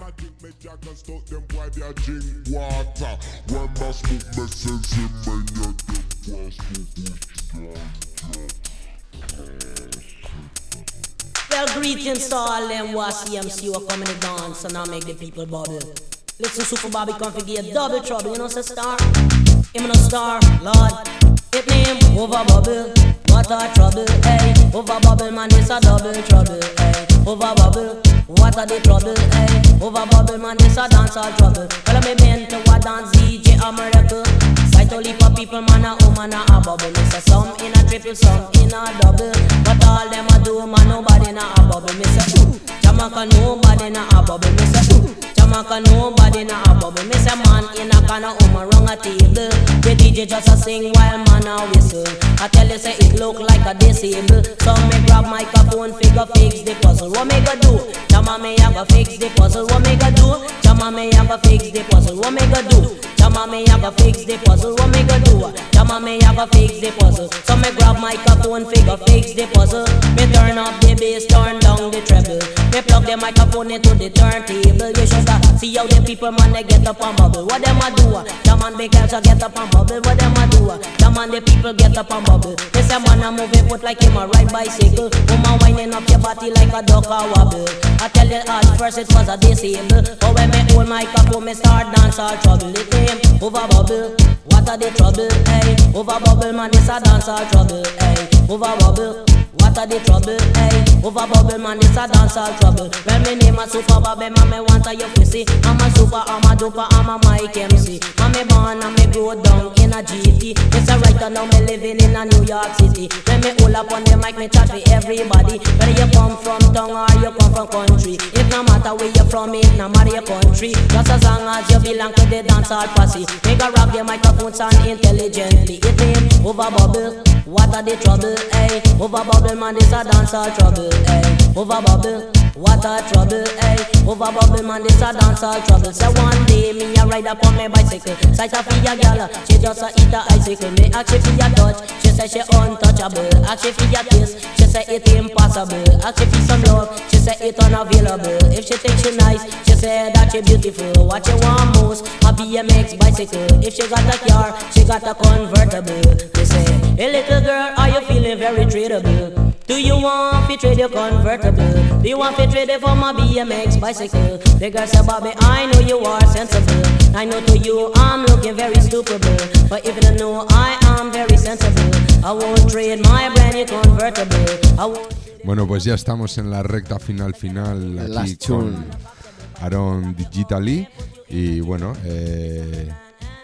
[SPEAKER 14] Well, greetings to all them who are CMC who are coming to dance and now make the people bubble. Listen, Super Bobby configure double trouble, you know, say star. Him no star, Lord. Hit name over bubble, what a trouble, hey. Over bubble, man, this a double trouble, hey. Over bubble, what a the trouble, hey. Over bubble, man, this a dancehall trouble. Well, me been to a dance DJ a miracle. Sight only for people, man, a woman a bubble. Me say some in a triple, some in a double. But all them a do, man, nobody na a bubble. Me say, ooh, Jamaica, nobody na a bubble. Me say, ooh, Jamaica, nobody na a bubble. Me say, man in a corner, woman wrong a table. The DJ just a sing while man a whistle. I tell you, say it look like a disable. So me grab microphone, figure fix the puzzle. What me go do? Jama me a go fix the puzzle. What me go do? Jama me a go fix the puzzle. What me go do? Jama me a go fix the puzzle. What me go do? Jama me a go fix the puzzle. So me grab microphone, figure fix the puzzle. Me turn up the bass, turn down the treble. Me plug the microphone into the turntable. You should see how the people man they get up and bubble. What them a do? Jam and big girls a get up and bubble. What them a do? Jam and the people get up and bubble. They say man a move it foot like him a ride bicycle. Woman winding up your body like a duck a wobble. I tell you at first it was a disable, but when me hold microphone me start dance all trouble. It came over bubble. What are the trouble? Hey, over bubble man this a dance all trouble. Hey, over bubble. What are the trouble? Hey, over bubble man this a dance all trouble. Well me name a Super Bobby, man me want a you pussy. I'm a super, I'm a duper, I'm a Mike MC. Man me born and me grow down in a GT. It's a right now me living in a New York City. When me hold up on the mic me chat with everybody. Whether you come from town or you come from country, it no matter where you from, it no matter your country. Just as long as you belong to the dancehall posse. Make a rock the microphone sound intelligently. It name over bubble. What are the trouble? Hey, over bubble man this a dancehall trouble. Hey, over bubble. What a trouble, hey. Over bubble man, this a dancehall trouble. Say one day me a ride up on my bicycle. Sight a for a gal, she just a eat a icicle. Me ask she for a touch, she say she untouchable. Ask she for a kiss, she say it impossible. Ask she for some love, she say it unavailable. If she think she nice, she say that she beautiful. What you want most? A BMX bicycle. If she got a car, she got a convertible. They say, hey little girl, are you feeling very tradable? Do you want to trade your convertible? Do you want to trade it for my BMX bicycle? The girl said, Bobby, I know you are sensible. I know to you I'm looking very stupid. But if you don't know, I am very sensible. I won't trade my brand new convertible.
[SPEAKER 4] Bueno, pues ya estamos en la recta final aquí con Aaron Digitally. Y bueno,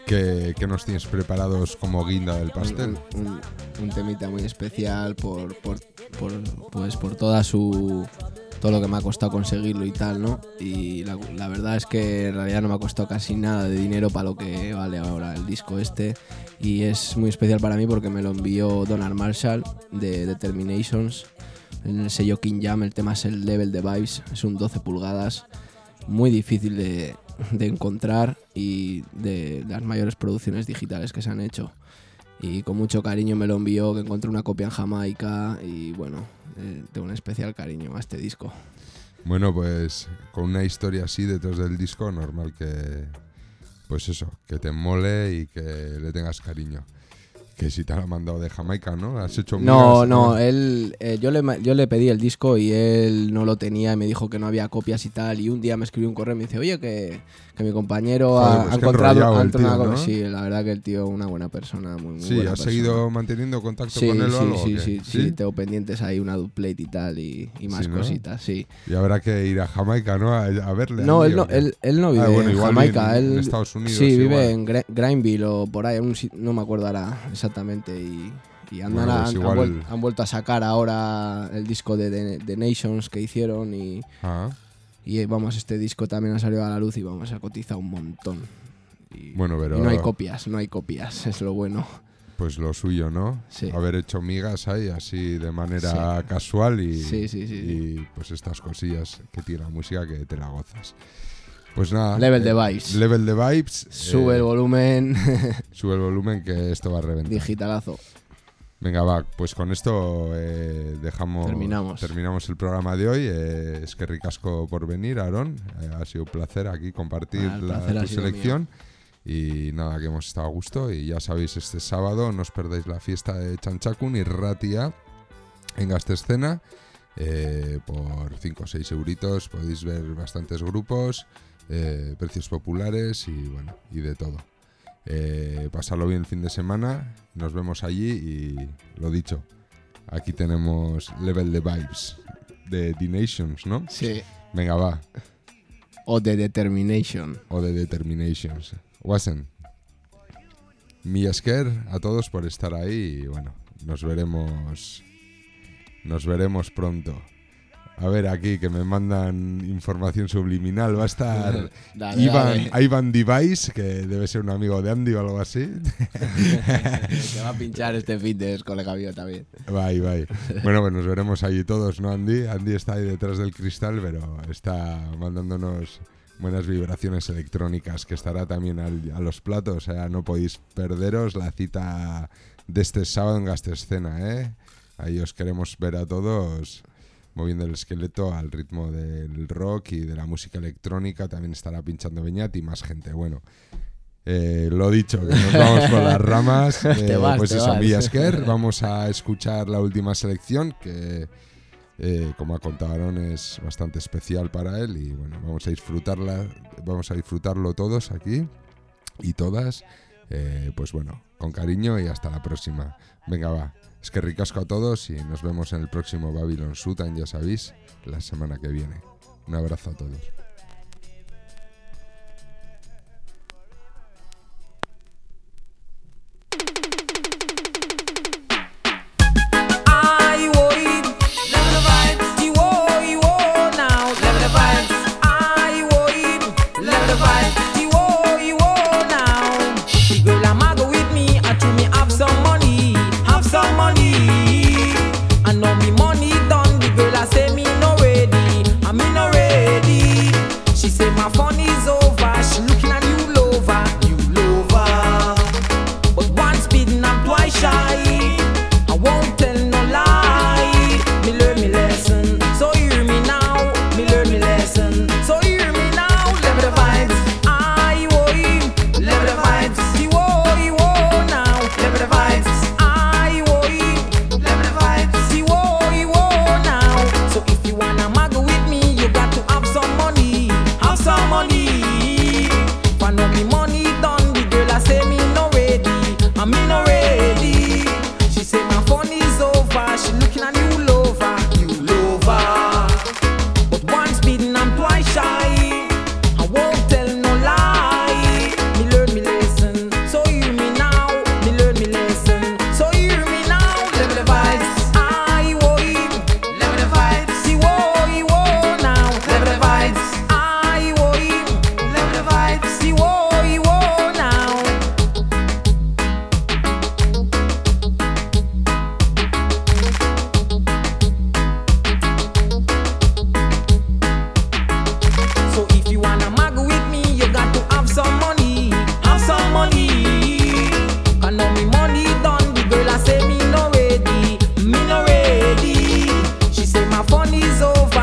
[SPEAKER 4] ¿Qué nos tienes preparados como guinda del pastel?
[SPEAKER 5] Un temita muy especial por todo lo que me ha costado conseguirlo y tal, ¿no? Y la verdad es que en realidad no me ha costado casi nada de dinero para lo que vale ahora el disco este. Y es muy especial para mí porque me lo envió Donald Marshall de Determinations, en el sello King Jam. El tema es el Level the Vibes, es un 12 pulgadas, muy difícil de encontrar y de las mayores producciones digitales que se han hecho. Y con mucho cariño me lo envió, que encontré una copia en Jamaica y bueno, tengo un especial cariño a este disco.
[SPEAKER 4] Bueno, pues con una historia así detrás del disco, normal que, pues eso, que te mole y que le tengas cariño. Que si te lo ha mandado de Jamaica, ¿no? ¿Has hecho
[SPEAKER 5] No, él, yo le pedí el disco y él no lo tenía y me dijo que no había copias y tal. Y un día me escribió un correo y me dice, oye, que mi compañero ha encontrado una copia. ¿No? Sí, la verdad que el tío es una buena persona, muy
[SPEAKER 4] sí,
[SPEAKER 5] buena
[SPEAKER 4] ¿has
[SPEAKER 5] persona.
[SPEAKER 4] seguido manteniendo contacto con él o algo?
[SPEAKER 5] Sí, tengo pendientes ahí una duplate y tal y más cositas, sí.
[SPEAKER 4] Y habrá que ir a Jamaica, ¿no? A verle.
[SPEAKER 5] No, él no vive en Jamaica.
[SPEAKER 4] En Estados Unidos.
[SPEAKER 5] Sí, vive en Granville o por ahí, no me acuerdo ahora exactamente. Y han vuelto a sacar ahora el disco de The Nations que hicieron y vamos, este disco también ha salido a la luz y vamos, a cotizar un montón.
[SPEAKER 4] Bueno, pero
[SPEAKER 5] y no hay copias, es lo bueno.
[SPEAKER 4] Pues lo suyo, ¿no?
[SPEAKER 5] Sí.
[SPEAKER 4] Haber hecho migas ahí así de manera casual y pues estas cosillas que tiene la música que te la gozas. Pues nada.
[SPEAKER 5] Level the Vibes.
[SPEAKER 4] Level the Vibes.
[SPEAKER 5] Sube el volumen.
[SPEAKER 4] Sube el volumen que esto va a reventar.
[SPEAKER 5] Digitalazo.
[SPEAKER 4] Venga, va, pues con esto terminamos el programa de hoy. Es que ricasco por venir, Aarón. Ha sido un placer aquí compartir tu selección. Y nada, que hemos estado a gusto. Y ya sabéis, este sábado no os perdáis la fiesta de Chanchakun y Ratia en Gastescena. Por 5 o 6 euritos podéis ver bastantes grupos, precios populares y bueno, y de todo. Pasarlo bien el fin de semana, nos vemos allí y lo dicho, aquí tenemos Level the Vibes de The Nations, ¿no?
[SPEAKER 5] Sí.
[SPEAKER 4] Venga, va.
[SPEAKER 5] O de Determinations.
[SPEAKER 4] Wasen. Mi esker a todos por estar ahí y bueno, nos veremos pronto. A ver, aquí que me mandan información subliminal. Va a estar Ivan Device, que debe ser un amigo de Andy o algo así.
[SPEAKER 5] Que va a pinchar este fitness, colega mío también.
[SPEAKER 4] Bye. Bueno, pues nos veremos allí todos, ¿no, Andy? Andy está ahí detrás del cristal, pero está mandándonos buenas vibraciones electrónicas, que estará también a los platos. O sea, no podéis perderos la cita de este sábado en Gastescena, ¿eh? Ahí os queremos ver a todos moviendo el esqueleto al ritmo del rock y de la música electrónica. También estará pinchando Beñat y más gente. Bueno, lo dicho, que nos vamos por las ramas. Pues eso, Villasker. Vamos a escuchar la última selección que, como ha contado Aaron, es bastante especial para él. Y bueno, vamos a disfrutarlo todos aquí y todas. Pues bueno, con cariño y hasta la próxima. Venga, va. Es que ricasco a todos y nos vemos en el próximo Babylon Sultan, ya sabéis, la semana que viene. Un abrazo a todos.
[SPEAKER 15] Money done, the girl I say me no ready, I'm no ready.
[SPEAKER 20] party's over.